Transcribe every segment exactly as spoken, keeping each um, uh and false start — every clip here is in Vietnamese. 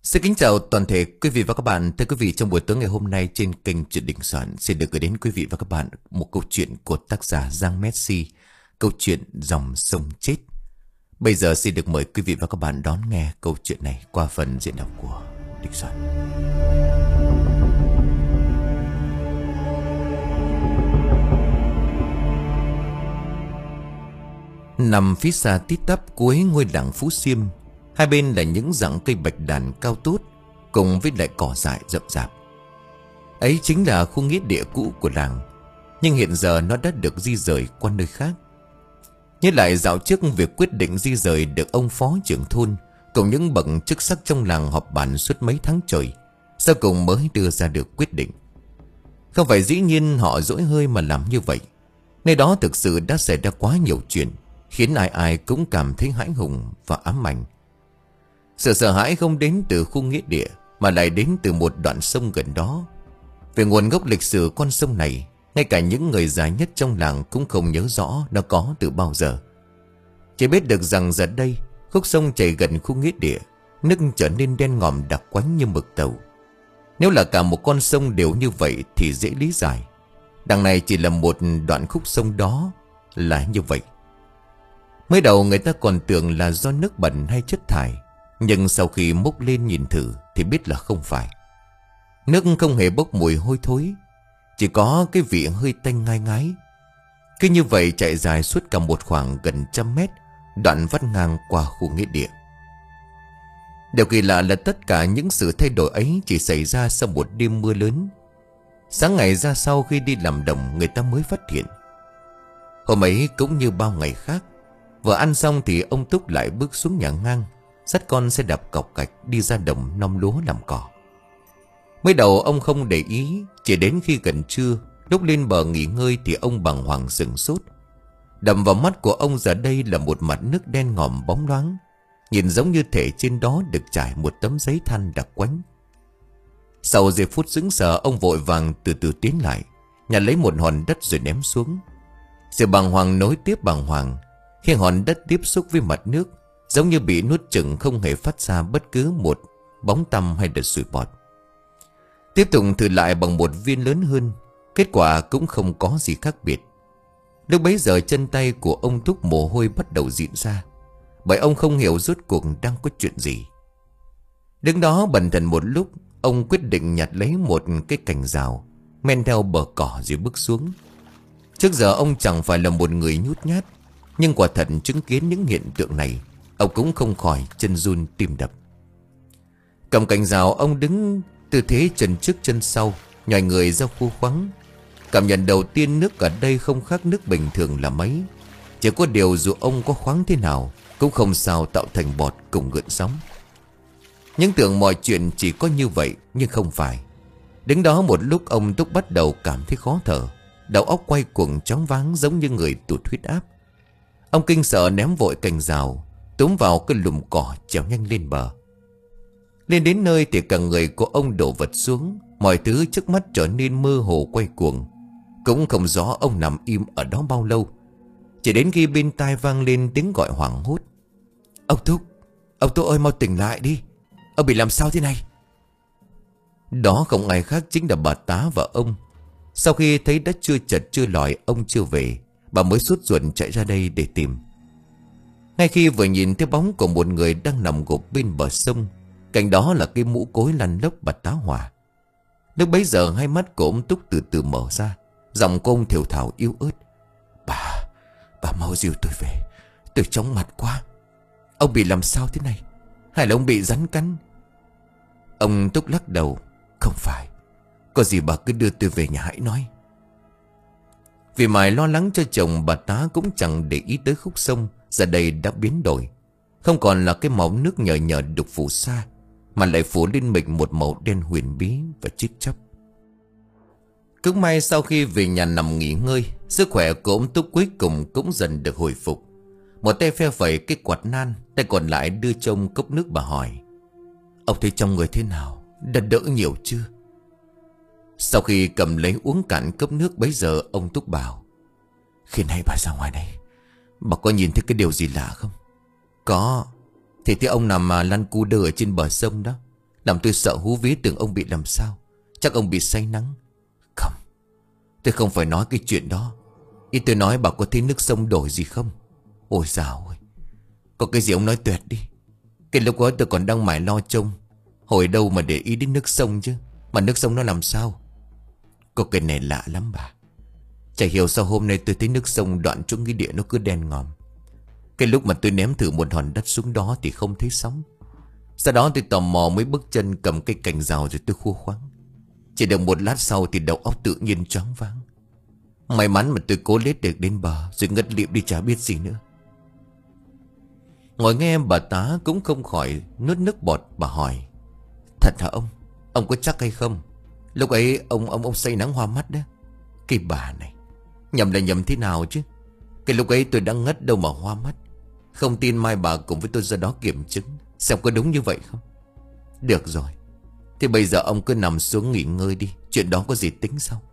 Xin kính chào toàn thể quý vị và các bạn. Thưa quý vị, trong buổi tối ngày hôm nay trên kênh Truyện Đình Soạn xin được gửi đến quý vị và các bạn một câu chuyện của tác giả Giang Messi, câu chuyện Dòng Sông Chết. Bây giờ xin được mời quý vị và các bạn đón nghe câu chuyện này qua phần diễn đọc của Đình Soạn. Nằm phía xa tít tắp cuối ngôi làng Phú Xiêm, hai bên là những rặng cây bạch đàn cao tốt cùng với lại cỏ dại rậm rạp. Ấy chính là khu nghĩa địa cũ của làng, nhưng hiện giờ nó đã được di rời qua nơi khác. Nhớ lại dạo trước việc quyết định di rời được ông phó trưởng thôn cùng những bậc chức sắc trong làng họp bàn suốt mấy tháng trời, sau cùng mới đưa ra được quyết định. Không phải dĩ nhiên họ dỗi hơi mà làm như vậy. Nơi đó thực sự đã xảy ra quá nhiều chuyện, khiến ai ai cũng cảm thấy hãi hùng và ám ảnh. Sự sợ hãi không đến từ khu nghĩa địa, mà lại đến từ một đoạn sông gần đó. Về nguồn gốc lịch sử con sông này, ngay cả những người già nhất trong làng cũng không nhớ rõ nó có từ bao giờ. Chỉ biết được rằng giờ đây, khúc sông chảy gần khu nghĩa địa, nước trở nên đen ngòm đặc quánh như mực tàu. Nếu là cả một con sông đều như vậy thì dễ lý giải. Đằng này chỉ là một đoạn khúc sông đó là như vậy. Mới đầu người ta còn tưởng là do nước bẩn hay chất thải, nhưng sau khi múc lên nhìn thử thì biết là không phải. Nước không hề bốc mùi hôi thối, chỉ có cái vị hơi tanh ngai ngái. Cứ như vậy chạy dài suốt cả một khoảng gần trăm mét, đoạn vắt ngang qua khu nghĩa địa. Điều kỳ lạ là tất cả những sự thay đổi ấy chỉ xảy ra sau một đêm mưa lớn. Sáng ngày ra sau khi đi làm đồng, người ta mới phát hiện. Hôm ấy cũng như bao ngày khác, vừa ăn xong thì ông Túc lại bước xuống nhà ngang, dắt con xe đạp cọc cạch đi ra đồng nom lúa làm cỏ. Mới đầu ông không để ý, chỉ đến khi gần trưa, lúc lên bờ nghỉ ngơi thì ông bàng hoàng sửng sốt. Đập vào mắt của ông giờ đây là một mặt nước đen ngòm bóng loáng, nhìn giống như thể trên đó được trải một tấm giấy than đặc quánh. Sau giây phút sững sờ, ông vội vàng từ từ tiến lại, nhặt lấy một hòn đất rồi ném xuống. Sự bàng hoàng nối tiếp bàng hoàng khi hòn đất tiếp xúc với mặt nước, giống như bị nuốt chửng, không hề phát ra bất cứ một bóng tăm hay đợt sủi bọt. Tiếp tục thử lại bằng một viên lớn hơn, kết quả cũng không có gì khác biệt. Lúc bấy giờ chân tay của ông Túc mồ hôi bắt đầu rịn ra, bởi ông không hiểu rốt cuộc đang có chuyện gì. Đứng đó bần thần một lúc, ông quyết định nhặt lấy một cái cành rào, men theo bờ cỏ rồi bước xuống. Trước giờ ông chẳng phải là một người nhút nhát, nhưng quả thật chứng kiến những hiện tượng này, ông cũng không khỏi chân run tim đập. Cầm cành rào, ông đứng tư thế chân trước chân sau, nhòi người ra khu khoáng. Cảm nhận đầu tiên nước ở đây không khác nước bình thường là mấy. Chỉ có điều dù ông có khoáng thế nào cũng không sao tạo thành bọt cùng gợn sóng. Nhưng tưởng mọi chuyện chỉ có như vậy, nhưng không phải. Đứng đó một lúc, ông Túc bắt đầu cảm thấy khó thở, đầu óc quay cuồng choáng váng giống như người tụt huyết áp. Ông kinh sợ ném vội cành rào, túm vào cái lùm cỏ trèo nhanh lên bờ. Lên đến nơi thì cả người của ông đổ vật xuống, mọi thứ trước mắt trở nên mơ hồ quay cuồng. Cũng không rõ ông nằm im ở đó bao lâu, chỉ đến khi bên tai vang lên tiếng gọi hoảng hốt. Ông Túc, ông Túc ơi, mau tỉnh lại đi, ông bị làm sao thế này? Đó không ai khác chính là bà tá và ông. Sau khi thấy đã chưa chật chưa lòi ông chưa về, bà mới sốt ruột chạy ra đây để tìm. Ngay khi vừa nhìn thấy bóng của một người đang nằm gục bên bờ sông, cạnh đó là cái mũ cối lăn lóc bà tá hỏa. Lúc bấy giờ hai mắt của ông Túc từ từ mở ra, giọng của ông thều thào yếu ớt. Bà, bà mau dìu tôi về, tôi chóng mặt quá. Ông bị làm sao thế này? Hay là ông bị rắn cắn? Ông Túc lắc đầu. Không phải, có gì bà cứ đưa tôi về nhà hãy nói. Vì mãi lo lắng cho chồng, bà tá cũng chẳng để ý tới khúc sông giờ đây đã biến đổi. Không còn là cái màu nước nhờ nhờ đục phủ xa, mà lại phủ lên mình một màu đen huyền bí và chết chóc. Cứ may sau khi về nhà nằm nghỉ ngơi, sức khỏe của ông Túc cuối cùng cũng dần được hồi phục. Một tay phe phẩy cái quạt nan, tay còn lại đưa trông cốc nước. Bà hỏi: Ông thấy trong người thế nào? Đã đỡ nhiều chưa? Sau khi cầm lấy uống cạn cốc nước, bấy giờ ông Túc bảo: Khi nãy bà ra ngoài này, bà có nhìn thấy cái điều gì lạ không? Có. Thì thấy ông nằm mà lăn cu đơ ở trên bờ sông đó. Làm tôi sợ hú vía tưởng ông bị làm sao. Chắc ông bị say nắng. Không, tôi không phải nói cái chuyện đó. Ý tôi nói bà có thấy nước sông đổi gì không? Ôi dào ơi, có cái gì ông nói tuyệt đi. Cái lúc đó tôi còn đang mải lo trông, hồi đâu mà để ý đến nước sông chứ. Mà nước sông nó làm sao? Có cái này lạ lắm bà. Chả hiểu sao hôm nay tôi thấy nước sông đoạn chỗ cái địa nó cứ đen ngòm. Cái lúc mà tôi ném thử một hòn đất xuống đó thì không thấy sóng. Sau đó tôi tò mò mới bước chân cầm cây cành rào rồi tôi khua khoáng. Chỉ được một lát sau thì đầu óc tự nhiên choáng váng. May mắn mà tôi cố lết được đến bờ rồi ngất lịm đi chả biết gì nữa. Ngồi nghe bà tá cũng không khỏi nuốt nước bọt. Bà hỏi: Thật hả ông? Ông có chắc hay không? Lúc ấy ông ông ông say nắng hoa mắt đó. Cái bà này, nhầm là nhầm thế nào chứ? Cái lúc ấy tôi đang ngất đâu mà hoa mắt. Không tin mai bà cùng với tôi ra đó kiểm chứng xem có đúng như vậy không. Được rồi, thì bây giờ ông cứ nằm xuống nghỉ ngơi đi. Chuyện đó có gì tính sau.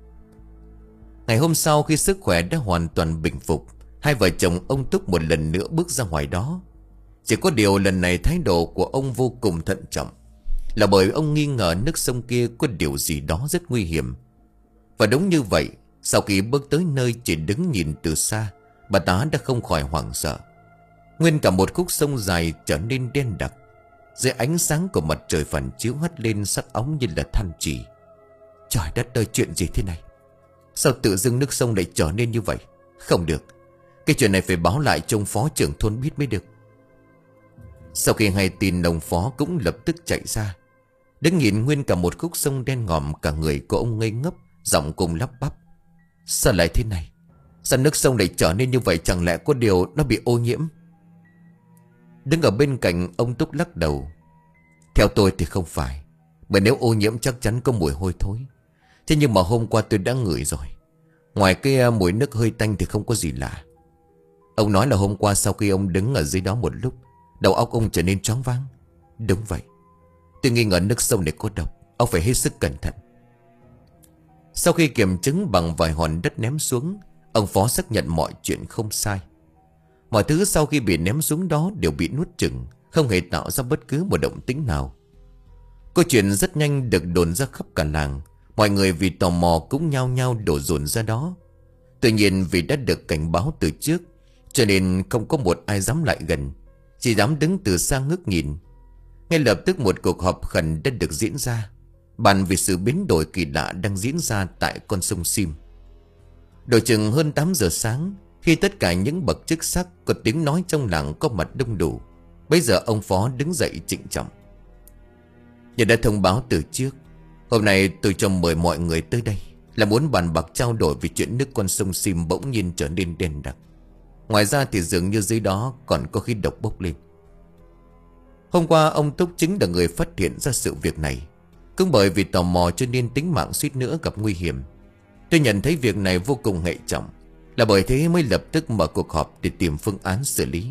Ngày hôm sau khi sức khỏe đã hoàn toàn bình phục, hai vợ chồng ông Túc một lần nữa bước ra ngoài đó. Chỉ có điều lần này thái độ của ông vô cùng thận trọng, là bởi ông nghi ngờ nước sông kia có điều gì đó rất nguy hiểm. Và đúng như vậy, sau khi bước tới nơi chỉ đứng nhìn từ xa, bà tá đã không khỏi hoảng sợ. Nguyên cả một khúc sông dài trở nên đen đặc. Dưới ánh sáng của mặt trời phản chiếu hắt lên sắc óng như là than chì. Trời đất ơi, chuyện gì thế này? Sao tự dưng nước sông lại trở nên như vậy? Không được, cái chuyện này phải báo lại cho ông phó trưởng thôn biết mới được. Sau khi hay tin, ông phó cũng lập tức chạy ra. Đứng nhìn nguyên cả một khúc sông đen ngòm, cả người của ông ngây ngốc, giọng cùng lắp bắp: Sao lại thế này? Sao nước sông lại trở nên như vậy? Chẳng lẽ có điều nó bị ô nhiễm? Đứng ở bên cạnh, ông Túc lắc đầu: Theo tôi thì không phải. Bởi nếu ô nhiễm chắc chắn có mùi hôi thối. Thế nhưng mà hôm qua tôi đã ngửi rồi. Ngoài cái mùi nước hơi tanh thì không có gì lạ. Ông nói là hôm qua sau khi ông đứng ở dưới đó một lúc, đầu óc ông trở nên choáng váng. Đúng vậy, tôi nghi ngờ nước sông này có độc. Ông phải hết sức cẩn thận. Sau khi kiểm chứng bằng vài hòn đất ném xuống, ông phó xác nhận mọi chuyện không sai. Mọi thứ sau khi bị ném xuống đó đều bị nuốt chửng, không hề tạo ra bất cứ một động tĩnh nào. Câu chuyện rất nhanh được đồn ra khắp cả làng. Mọi người vì tò mò cũng nhao nhao đổ dồn ra đó. Tuy nhiên vì đã được cảnh báo từ trước, cho nên không có một ai dám lại gần, chỉ dám đứng từ xa ngước nhìn. Ngay lập tức một cuộc họp khẩn đã được diễn ra, bàn vì sự biến đổi kỳ lạ đang diễn ra tại con sông Sim. Độ chừng hơn tám giờ sáng, khi tất cả những bậc chức sắc có tiếng nói trong làng có mặt đông đủ, bây giờ ông phó đứng dậy trịnh trọng: Như đã thông báo từ trước, hôm nay tôi cho mời mọi người tới đây là muốn bàn bạc trao đổi về chuyện nước con sông Sim bỗng nhiên trở nên đen đặc. Ngoài ra thì dường như dưới đó còn có khí độc bốc lên. Hôm qua ông Túc chính là người phát hiện ra sự việc này. Cũng bởi vì tò mò cho nên tính mạng suýt nữa gặp nguy hiểm. Tôi nhận thấy việc này vô cùng hệ trọng, là bởi thế mới lập tức mở cuộc họp để tìm phương án xử lý.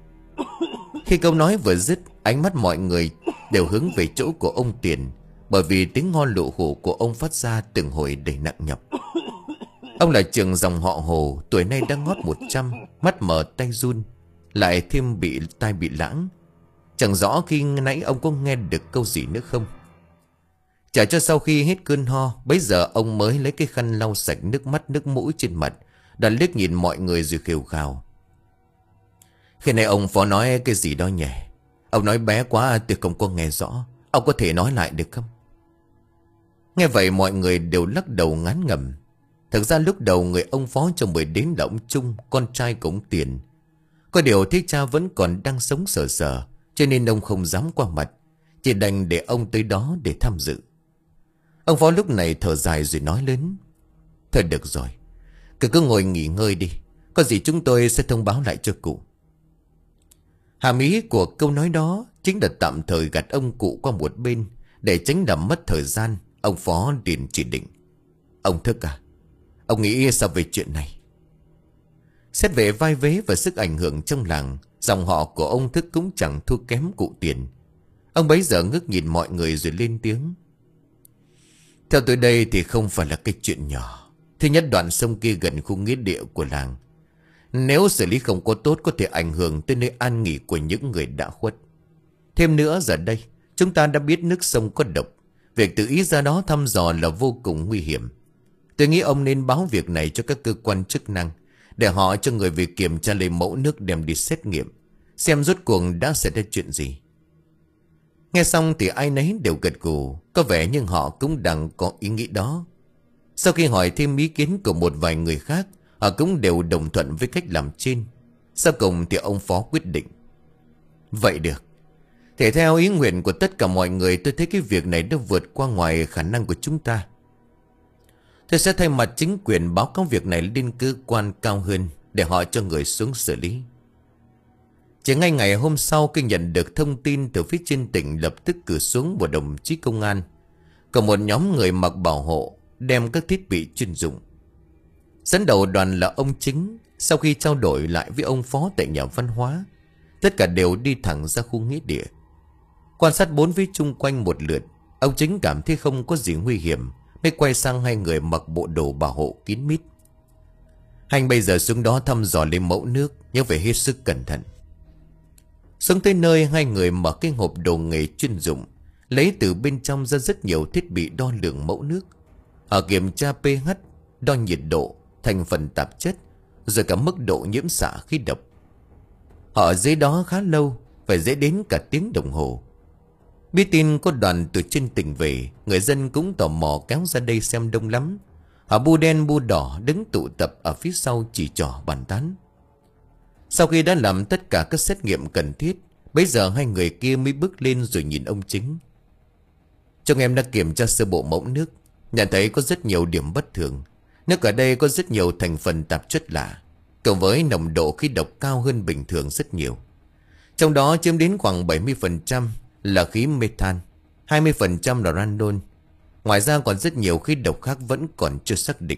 Khi câu nói vừa dứt, ánh mắt mọi người đều hướng về chỗ của ông Tiền, bởi vì tiếng ho lụ hủ của ông phát ra từng hồi đầy nặng nhọc. Ông là trưởng dòng họ Hồ, tuổi nay đã ngót một trăm, mắt mở tay run, lại thêm bị tai bị lãng. Chẳng rõ khi nãy ông có nghe được câu gì nữa không. Chả cho sau khi hết cơn ho, bấy giờ ông mới lấy cái khăn lau sạch nước mắt nước mũi trên mặt, đoạn liếc nhìn mọi người rồi khều khào: Khi này ông phó nói cái gì đó nhỉ? Ông nói bé quá tôi không có nghe rõ. Ông có thể nói lại được không? Nghe vậy mọi người đều lắc đầu ngán ngẩm. Thực ra lúc đầu người ông phó cho mời đến là ông Trung, con trai của ông Tiền. Có điều thấy cha vẫn còn đang sống sờ sờ, cho nên ông không dám qua mặt, chỉ đành để ông tới đó để tham dự. Ông phó lúc này thở dài rồi nói lớn: Thôi được rồi, cứ cứ ngồi nghỉ ngơi đi. Có gì chúng tôi sẽ thông báo lại cho cụ. Hàm ý của câu nói đó chính là tạm thời gạt ông cụ qua một bên, để tránh làm mất thời gian. Ông phó liền chỉ định: Ông Thức à, ông nghĩ sao về chuyện này? Xét về vai vế và sức ảnh hưởng trong làng, dòng họ của ông Thức cũng chẳng thua kém cụ Tiền. Ông bấy giờ ngước nhìn mọi người rồi lên tiếng: Theo tôi đây thì không phải là cái chuyện nhỏ. Thứ nhất, đoạn sông kia gần khu nghĩa địa của làng. Nếu xử lý không có tốt có thể ảnh hưởng tới nơi an nghỉ của những người đã khuất. Thêm nữa giờ đây Chúng ta đã biết nước sông có độc. Việc tự ý ra đó thăm dò là vô cùng nguy hiểm. Tôi nghĩ ông nên báo việc này cho các cơ quan chức năng, để họ cho người về kiểm tra lấy mẫu nước đem đi xét nghiệm, xem rốt cuộc đã xảy ra chuyện gì. Nghe xong thì ai nấy đều gật gù. Có vẻ nhưng họ cũng đang có ý nghĩ đó. Sau khi hỏi thêm ý kiến của một vài người khác, họ cũng đều đồng thuận với cách làm trên. Sau cùng thì ông Phó quyết định: vậy được. Thể theo ý nguyện của tất cả mọi người, tôi thấy cái việc này đã vượt qua ngoài khả năng của chúng ta. Tôi sẽ thay mặt chính quyền báo cáo việc này lên cơ quan cao hơn, để họ cho người xuống xử lý. Chỉ ngay ngày hôm sau, khi nhận được thông tin từ phía trên tỉnh, lập tức cử xuống một đồng chí công an, còn một nhóm người mặc bảo hộ, đem các thiết bị chuyên dụng. Dẫn đầu đoàn là ông Chính. Sau khi trao đổi lại với ông Phó tại nhà văn hóa, tất cả đều đi thẳng ra khu nghĩa địa. Quan sát bốn phía chung quanh một lượt, ông Chính cảm thấy không có gì nguy hiểm, mới quay sang hai người mặc bộ đồ bảo hộ kín mít. Hành bây giờ xuống đó thăm dò lấy mẫu nước, nhưng phải hết sức cẩn thận. Xuống tới nơi, hai người mở cái hộp đồ nghề chuyên dụng, lấy từ bên trong ra rất nhiều thiết bị đo lường mẫu nước. Họ kiểm tra pH, đo nhiệt độ, thành phần tạp chất, rồi cả mức độ nhiễm xạ khí độc. Họ ở dưới đó khá lâu, phải dễ đến cả tiếng đồng hồ. Biết tin có đoàn từ trên tỉnh về, người dân cũng tò mò kéo ra đây xem đông lắm. Họ bu đen bu đỏ đứng tụ tập ở phía sau chỉ trỏ bàn tán. Sau khi đã làm tất cả các xét nghiệm cần thiết, bây giờ hai người kia mới bước lên rồi nhìn ông Chính. Chúng em đã kiểm tra sơ bộ mẫu nước, nhận thấy có rất nhiều điểm bất thường. Nước ở đây có rất nhiều thành phần tạp chất lạ, cộng với nồng độ khí độc cao hơn bình thường rất nhiều. Trong đó chiếm đến khoảng bảy mươi phần trăm là khí metan, hai mươi phần trăm là radon. Ngoài ra còn rất nhiều khí độc khác vẫn còn chưa xác định.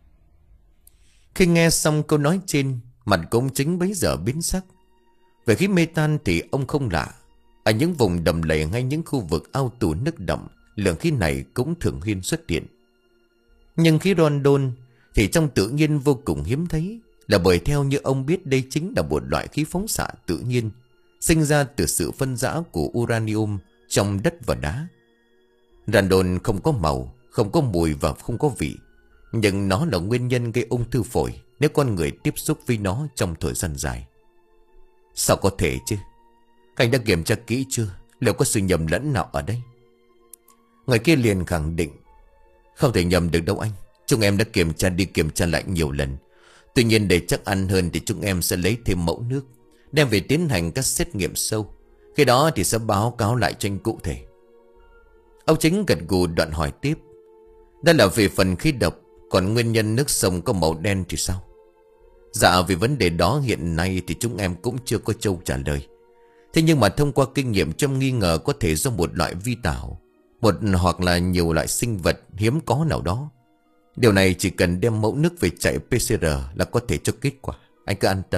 Khi nghe xong câu nói trên, mặt của ông Chính bấy giờ biến sắc. Về khí metan thì ông không lạ. Ở những vùng đầm lầy hay những khu vực ao tù nước đậm, lượng khí này cũng thường xuyên xuất hiện. Nhưng khí radon thì trong tự nhiên vô cùng hiếm thấy, là bởi theo như ông biết đây chính là một loại khí phóng xạ tự nhiên, sinh ra từ sự phân rã của uranium trong đất và đá. Radon không có màu, không có mùi và không có vị, nhưng nó là nguyên nhân gây ung thư phổi nếu con người tiếp xúc với nó trong thời gian dài. Sao có thể chứ? Anh đã kiểm tra kỹ chưa? Liệu có sự nhầm lẫn nào ở đây? Người kia liền khẳng định: không thể nhầm được đâu anh. Chúng em đã kiểm tra đi kiểm tra lại nhiều lần. Tuy nhiên để chắc ăn hơn thì chúng em sẽ lấy thêm mẫu nước, đem về tiến hành các xét nghiệm sâu. Khi đó thì sẽ báo cáo lại cho anh cụ thể. Ông Chính gật gù đoạn hỏi tiếp: đó là về phần khí độc, còn nguyên nhân nước sông có màu đen thì sao? Dạ, vì vấn đề đó hiện nay thì chúng em cũng chưa có câu trả lời. Thế nhưng mà thông qua kinh nghiệm, trong nghi ngờ có thể do một loại vi tảo, một hoặc là nhiều loại sinh vật hiếm có nào đó. Điều này chỉ cần đem mẫu nước về chạy pê xê rờ là có thể cho kết quả. Anh cứ an tâm.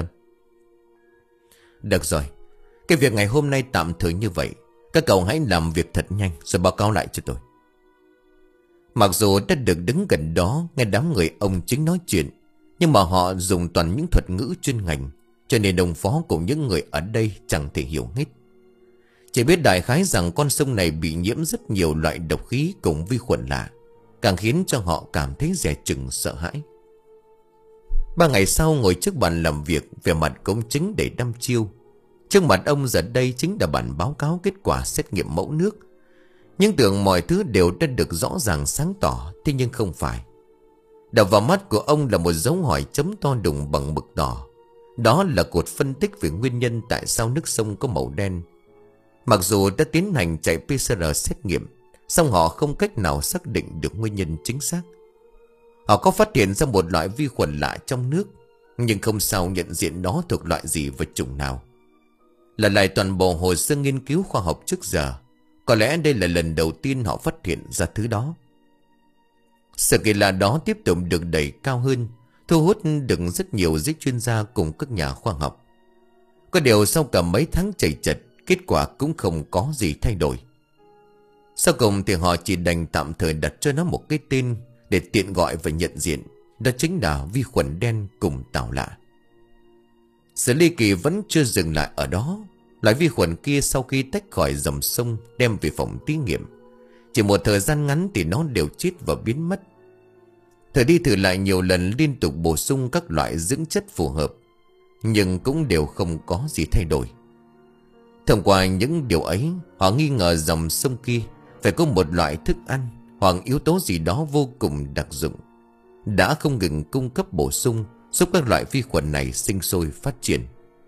Được rồi, cái việc ngày hôm nay tạm thời như vậy. Các cậu hãy làm việc thật nhanh rồi báo cáo lại cho tôi. Mặc dù đã được đứng gần đó nghe đám người ông Chính nói chuyện, nhưng mà họ dùng toàn những thuật ngữ chuyên ngành, cho nên ông Phó cùng những người ở đây chẳng thể hiểu hết. Chỉ biết đại khái rằng con sông này bị nhiễm rất nhiều loại độc khí cùng vi khuẩn lạ, càng khiến cho họ cảm thấy dè chừng sợ hãi. Ba ngày sau, ngồi trước bàn làm việc, vẻ mặt của ông Chính để đăm chiêu. Trước mặt ông giờ đây chính là bản báo cáo kết quả xét nghiệm mẫu nước. Nhưng tưởng mọi thứ đều đã được rõ ràng sáng tỏ, thế nhưng không phải. Đập vào mắt của ông là một dấu hỏi chấm to đùng bằng mực đỏ. Đó là cột phân tích về nguyên nhân tại sao nước sông có màu đen. Mặc dù đã tiến hành chạy pê xê rờ xét nghiệm, song họ không cách nào xác định được nguyên nhân chính xác. Họ có phát hiện ra một loại vi khuẩn lạ trong nước, nhưng không sao nhận diện nó thuộc loại gì và chủng nào. Là lại toàn bộ hồ sơ nghiên cứu khoa học trước giờ, có lẽ đây là lần đầu tiên họ phát hiện ra thứ đó. Sự kỳ lạ đó tiếp tục được đẩy cao hơn, thu hút được rất nhiều giới chuyên gia cùng các nhà khoa học. Có điều sau cả mấy tháng chạy chật, kết quả cũng không có gì thay đổi. Sau cùng thì họ chỉ đành tạm thời đặt cho nó một cái tên để tiện gọi và nhận diện. Đó chính là vi khuẩn đen cùng tảo lạ. Sự ly kỳ vẫn chưa dừng lại ở đó. Loại vi khuẩn kia sau khi tách khỏi dòng sông đem về phòng thí nghiệm, chỉ một thời gian ngắn thì nó đều chết và biến mất. Thử đi thử lại nhiều lần liên tục bổ sung các loại dưỡng chất phù hợp, nhưng cũng đều không có gì thay đổi. Thông qua những điều ấy, họ nghi ngờ dòng sông kia phải có một loại thức ăn hoặc yếu tố gì đó vô cùng đặc dụng, đã không ngừng cung cấp bổ sung giúp các loại vi khuẩn này sinh sôi phát triển.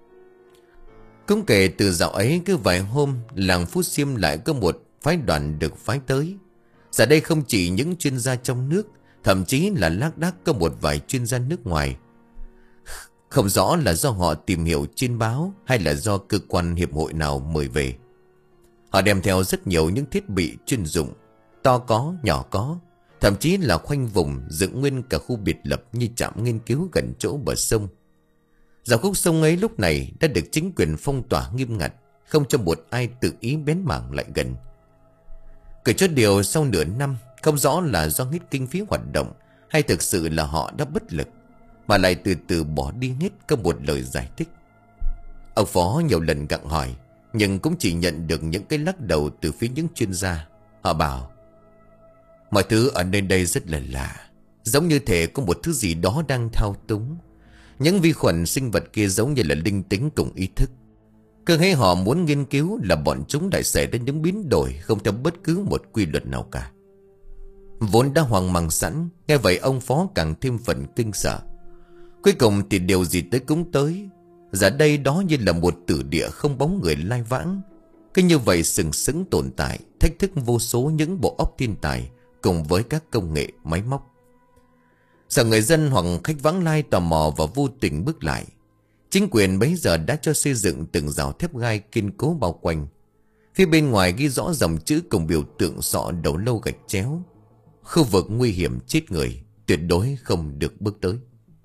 Cũng kể từ dạo ấy, cứ vài hôm làng Phú Xiêm lại có một phái đoàn được phái tới. Giờ đây không chỉ những chuyên gia trong nước, thậm chí là lác đác có một vài chuyên gia nước ngoài. Không rõ là do họ tìm hiểu trên báo hay là do cơ quan hiệp hội nào mời về. Họ đem theo rất nhiều những thiết bị chuyên dụng, to có, nhỏ có, thậm chí là khoanh vùng dựng nguyên cả khu biệt lập như trạm nghiên cứu gần chỗ bờ sông. Dọc khúc sông ấy lúc này đã được chính quyền phong tỏa nghiêm ngặt, không cho một ai tự ý bén mảng lại gần. Kể cho điều sau nửa năm, không rõ là do hết kinh phí hoạt động hay thực sự là họ đã bất lực, mà lại từ từ bỏ đi hết có một lời giải thích. Ông Phó nhiều lần gặng hỏi, nhưng cũng chỉ nhận được những cái lắc đầu từ phía những chuyên gia. Họ bảo mọi thứ ở nơi đây rất là lạ, giống như thể có một thứ gì đó đang thao túng. Những vi khuẩn sinh vật kia giống như là linh tính cùng ý thức. Cứ hay họ muốn nghiên cứu là bọn chúng lại xảy ra những biến đổi không theo bất cứ một quy luật nào cả. Vốn đã hoang mang sẵn, nghe vậy ông Phó càng thêm phần kinh sợ. Cuối cùng thì điều gì tới cũng tới. Giờ đây đó như là một tử địa không bóng người lai vãng. Cứ như vậy sừng sững tồn tại, thách thức vô số những bộ óc thiên tài cùng với các công nghệ máy móc. Sợ người dân hoặc khách vãng lai tò mò và vô tình bước lại, chính quyền bấy giờ đã cho xây dựng từng rào thép gai kiên cố bao quanh. Phía bên ngoài ghi rõ dòng chữ cùng biểu tượng sọ đầu lâu gạch chéo: khu vực nguy hiểm chết người, tuyệt đối không được bước tới.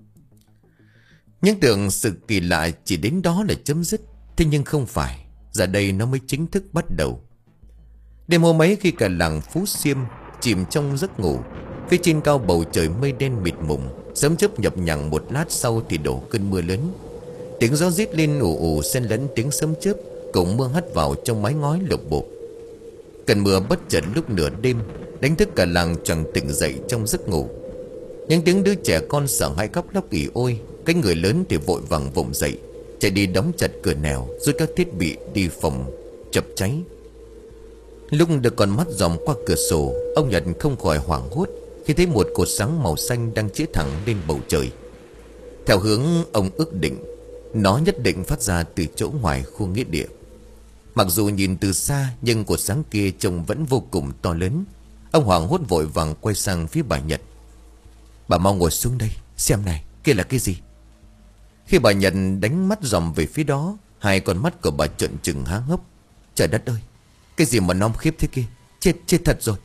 Những tưởng sự kỳ lạ chỉ đến đó là chấm dứt. Thế nhưng không phải, giờ đây nó mới chính thức bắt đầu. Đêm hôm ấy khi cả làng Phú Xiêm chìm trong giấc ngủ, phía trên cao bầu trời mây đen mịt mùng, sớm chớp nhập nhằng, một lát sau thì đổ cơn mưa lớn. Tiếng gió rít lên ù ù xen lẫn tiếng sấm chớp cùng mưa hắt vào trong mái ngói lộp bộp. Cơn mưa bất chợt lúc nửa đêm đánh thức cả làng choàng tỉnh dậy trong giấc ngủ. Những tiếng đứa trẻ con sợ hãi khóc lóc ỉ ôi. Cái người lớn thì vội vàng vùng dậy, chạy đi đóng chặt cửa nẻo, rồi các thiết bị đi phòng chập cháy. Lúc được con mắt dòm qua cửa sổ, ông Nhật không khỏi hoảng hốt khi thấy một cột sáng màu xanh đang chĩa thẳng lên bầu trời. Theo hướng ông ước định, nó nhất định phát ra từ chỗ ngoài khu nghĩa địa. Mặc dù nhìn từ xa, nhưng cột sáng kia trông vẫn vô cùng to lớn. Ông hoảng hốt vội vàng quay sang phía bà Nhật. Bà mau ngồi xuống đây, xem này, kia là cái gì? Khi bà Nhật đánh mắt dòm về phía đó, hai con mắt của bà trợn trừng há hốc. Trời đất ơi, cái gì mà nom khiếp thế kia? Chết, chết thật rồi.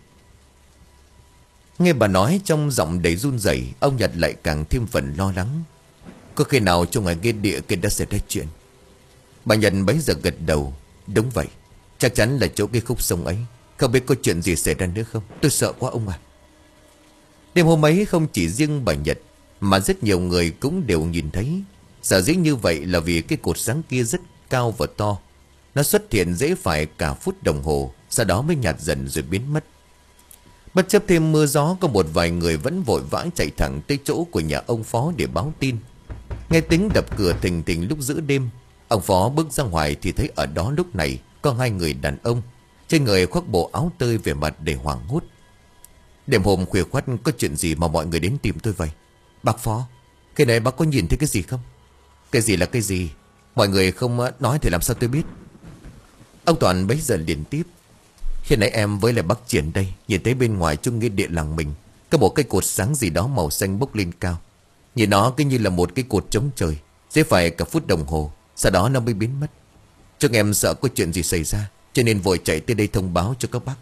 Nghe bà nói trong giọng đầy run rẩy, ông Nhật lại càng thêm phần lo lắng. Có khi nào trong ngoài nghĩa địa kia đã xảy ra chuyện? Bà Nhật bấy giờ gật đầu. Đúng vậy, chắc chắn là chỗ cái khúc sông ấy. Không biết có chuyện gì xảy ra nữa không? Tôi sợ quá ông à. Đêm hôm ấy không chỉ riêng bà Nhật mà rất nhiều người cũng đều nhìn thấy. Sở dĩ như vậy là vì cái cột sáng kia rất cao và to. Nó xuất hiện dễ phải cả phút đồng hồ, sau đó mới nhạt dần rồi biến mất. Bất chấp thêm mưa gió, có một vài người vẫn vội vã chạy thẳng tới chỗ của nhà ông Phó để báo tin. Nghe tiếng đập cửa thình thình lúc giữa đêm, ông Phó bước ra ngoài thì thấy ở đó lúc này có hai người đàn ông, trên người khoác bộ áo tơi, về mặt để hoảng hốt. Đêm hôm khuya khoắt có chuyện gì mà mọi người đến tìm tôi vậy? Bác Phó, cái này bác có nhìn thấy cái gì không? Cái gì là cái gì? Mọi người không nói thì làm sao tôi biết? Ông Toàn bấy giờ liền tiếp. Khi nãy em với lại bác Triển đây nhìn thấy bên ngoài trong nghĩa địa làng mình có một cái cột sáng gì đó màu xanh bốc lên cao. Nhìn nó cứ như là một cái cột trống trời, sẽ phải cả phút đồng hồ, sau đó nó mới biến mất. Chúng em sợ có chuyện gì xảy ra, cho nên vội chạy tới đây thông báo cho các bác.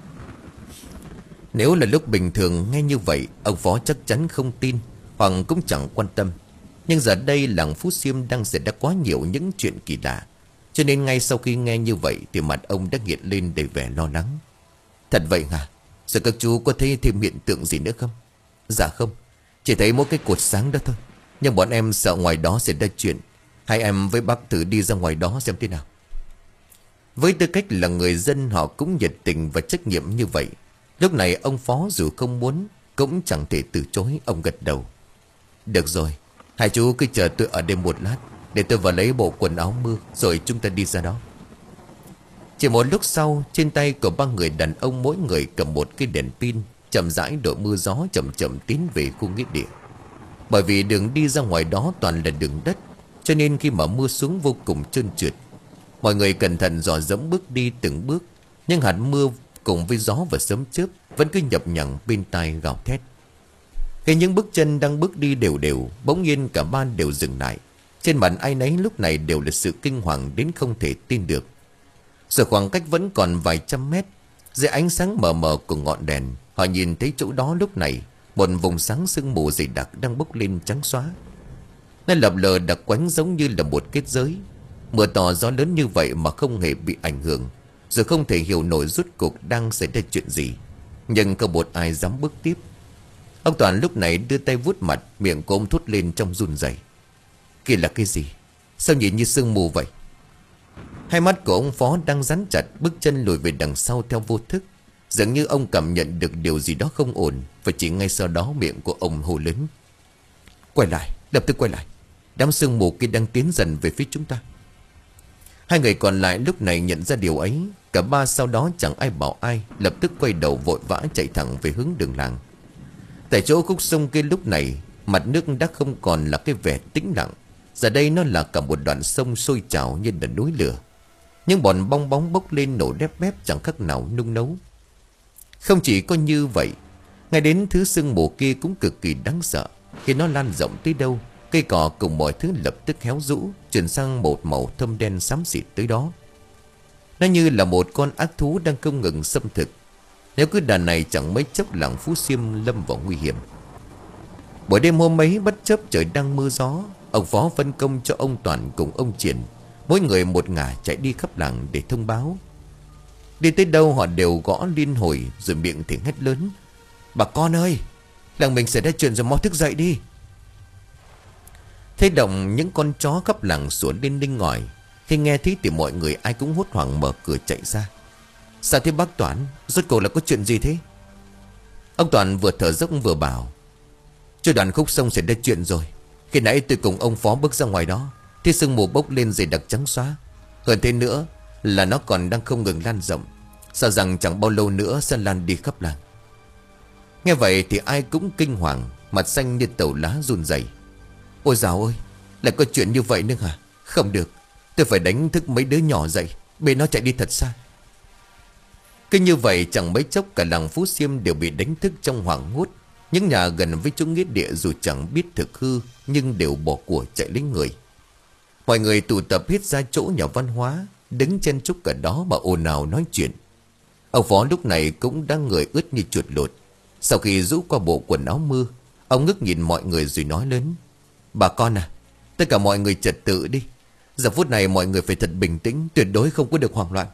Nếu là lúc bình thường nghe như vậy, ông Phó chắc chắn không tin, hoặc cũng chẳng quan tâm. Nhưng giờ đây làng Phú Xiêm đang xảy ra quá nhiều những chuyện kỳ lạ, cho nên ngay sau khi nghe như vậy thì mặt ông đã hiện lên đầy vẻ lo lắng. Thật vậy hả? Giờ các chú có thấy thêm hiện tượng gì nữa không? Dạ không, chỉ thấy mỗi cái cột sáng đó thôi. Nhưng bọn em sợ ngoài đó sẽ ra chuyện. Hai em với bác thử đi ra ngoài đó xem thế nào. Với tư cách là người dân, họ cũng nhiệt tình và trách nhiệm như vậy. Lúc này ông Phó dù không muốn cũng chẳng thể từ chối. Ông gật đầu. Được rồi, hai chú cứ chờ tôi ở đây một lát, để tôi vào lấy bộ quần áo mưa, rồi chúng ta đi ra đó. Chỉ một lúc sau, trên tay của ba người đàn ông mỗi người cầm một cái đèn pin, chậm rãi đội mưa gió chậm chậm tiến về khu nghĩa địa. Bởi vì đường đi ra ngoài đó toàn là đường đất, cho nên khi mà mưa xuống vô cùng trơn trượt. Mọi người cẩn thận dò dẫm bước đi từng bước, nhưng hạt mưa cùng với gió và sấm chớp vẫn cứ nhập nhằng bên tai gào thét. Khi những bước chân đang bước đi đều đều, bỗng nhiên cả ba đều dừng lại. Trên mặt ai nấy lúc này đều là sự kinh hoàng đến không thể tin được. Giờ khoảng cách vẫn còn vài trăm mét, dưới ánh sáng mờ mờ của ngọn đèn, họ nhìn thấy chỗ đó lúc này một vùng sáng sương mù dày đặc đang bốc lên trắng xóa. Nó lập lờ đặc quánh giống như là một kết giới. Mưa to gió lớn như vậy mà không hề bị ảnh hưởng, rồi không thể hiểu nổi rốt cuộc đang xảy ra chuyện gì. Nhưng không một ai dám bước tiếp. Ông Toàn lúc này đưa tay vuốt mặt, miệng của ông thốt lên trong run rẩy. Kia là cái gì? Sao nhìn như sương mù vậy? Hai mắt của ông Phó đang rắn chặt, bước chân lùi về đằng sau theo vô thức. Dường như ông cảm nhận được điều gì đó không ổn, và chỉ ngay sau đó miệng của ông hô lớn. Quay lại, lập tức quay lại. Đám sương mù kia đang tiến dần về phía chúng ta. Hai người còn lại lúc này nhận ra điều ấy. Cả ba sau đó chẳng ai bảo ai, lập tức quay đầu vội vã chạy thẳng về hướng đường làng. Tại chỗ khúc sông kia lúc này, mặt nước đã không còn là cái vẻ tĩnh lặng. Giờ đây nó là cả một đoạn sông sôi trào như là núi lửa. Những bọn bong bóng bốc lên nổ đép bép chẳng khác nào nung nấu. Không chỉ có như vậy, ngay đến thứ sương mù kia cũng cực kỳ đáng sợ. Khi nó lan rộng tới đâu, cây cỏ cùng mọi thứ lập tức héo rũ, chuyển sang một màu thâm đen xám xịt tới đó. Nó như là một con ác thú đang không ngừng xâm thực. Nếu cứ đàn này chẳng mấy chốc làng Phú Xiêm lâm vào nguy hiểm. Buổi đêm hôm ấy bất chấp trời đang mưa gió, ông Phó phân công cho ông Toàn cùng ông Triển, mỗi người một ngả chạy đi khắp làng để thông báo. Đi tới đâu họ đều gõ liên hồi, rồi miệng thì hét lớn. Bà con ơi, làng mình xảy ra chuyện rồi, mau thức dậy đi. Thấy động những con chó khắp làng sủa lên đinh ngòi. Khi nghe thấy thì mọi người ai cũng hốt hoảng mở cửa chạy ra. Sao thế bác Toán? Rốt cuộc là có chuyện gì thế? Ông Toàn vừa thở dốc vừa bảo. Chỗ đoạn khúc sông xảy ra chuyện rồi. Khi nãy tôi cùng ông Phó bước ra ngoài đó, thì sương mù bốc lên dày đặc trắng xóa. Hơn thế nữa là nó còn đang không ngừng lan rộng. Sợ rằng chẳng bao lâu nữa sẽ lan đi khắp làng. Nghe vậy thì ai cũng kinh hoàng, mặt xanh như tàu lá run rẩy. Ôi dào ơi, lại có chuyện như vậy nữa hả? Không được, tôi phải đánh thức mấy đứa nhỏ dậy, bê nó chạy đi thật xa. Cứ như vậy chẳng mấy chốc cả làng Phú Xiêm đều bị đánh thức trong hoảng hốt. Những nhà gần với chỗ nghĩa địa dù chẳng biết thực hư, nhưng đều bỏ của chạy lấy người. Mọi người tụ tập hết ra chỗ nhà văn hóa, đứng chen chúc cả đó mà ồn ào nói chuyện. Ông Phó lúc này cũng đang người ướt như chuột lột. Sau khi rũ qua bộ quần áo mưa, ông ngước nhìn mọi người rồi nói lớn. Bà con à, tất cả mọi người trật tự đi. Giờ phút này mọi người phải thật bình tĩnh, tuyệt đối không có được hoảng loạn.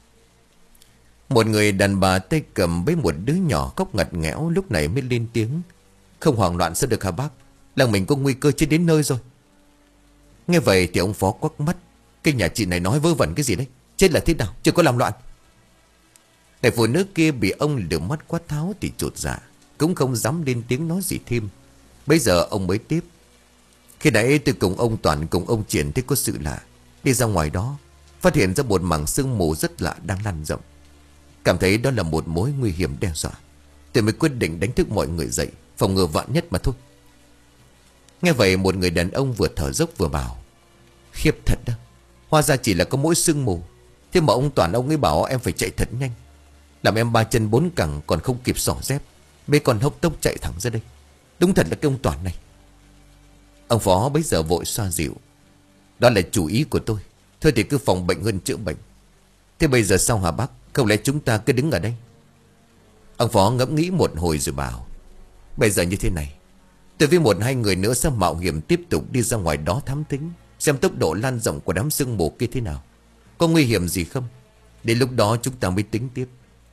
Một người đàn bà tay cầm với một đứa nhỏ khóc ngặt nghẽo lúc này mới lên tiếng. Không hoảng loạn sao được hả bác? Làng mình có nguy cơ chết đến nơi rồi. Nghe vậy thì ông Phó quắc mắt. Cái nhà chị này nói vớ vẩn cái gì đấy? Chết là thế nào? Chưa có làm loạn. Người phụ nữ kia bị ông lửa mắt quát tháo thì chột dạ, cũng không dám lên tiếng nói gì thêm. Bây giờ ông mới tiếp. Khi nãy tôi cùng ông Toàn cùng ông Triển thấy có sự lạ. Đi ra ngoài đó, phát hiện ra một mảng sương mù rất lạ đang lan rộng. Cảm thấy đó là một mối nguy hiểm đe dọa. Tôi mới quyết định đánh thức mọi người dậy, phòng ngừa vạn nhất mà thôi. Nghe vậy một người đàn ông vừa thở dốc vừa bảo. Khiếp thật đó, hóa ra chỉ là có mỗi sương mù. Thế mà ông Toàn ông ấy bảo em phải chạy thật nhanh. Làm em ba chân bốn cẳng còn không kịp xỏ dép, bê còn hốc tốc chạy thẳng ra đây. Đúng thật là cái ông Toàn này. Ông Phó bấy giờ vội xoa dịu. Đó là chủ ý của tôi. Thôi thì cứ phòng bệnh hơn chữa bệnh. Thế bây giờ sao hả bác? Không lẽ chúng ta cứ đứng ở đây? Ông Phó ngẫm nghĩ một hồi rồi bảo. Bây giờ như thế này, tôi với một hai người nữa sẽ mạo hiểm tiếp tục đi ra ngoài đó thám thính, xem tốc độ lan rộng của đám sương mù kia thế nào, có nguy hiểm gì không. Đến lúc đó chúng ta mới tính tiếp.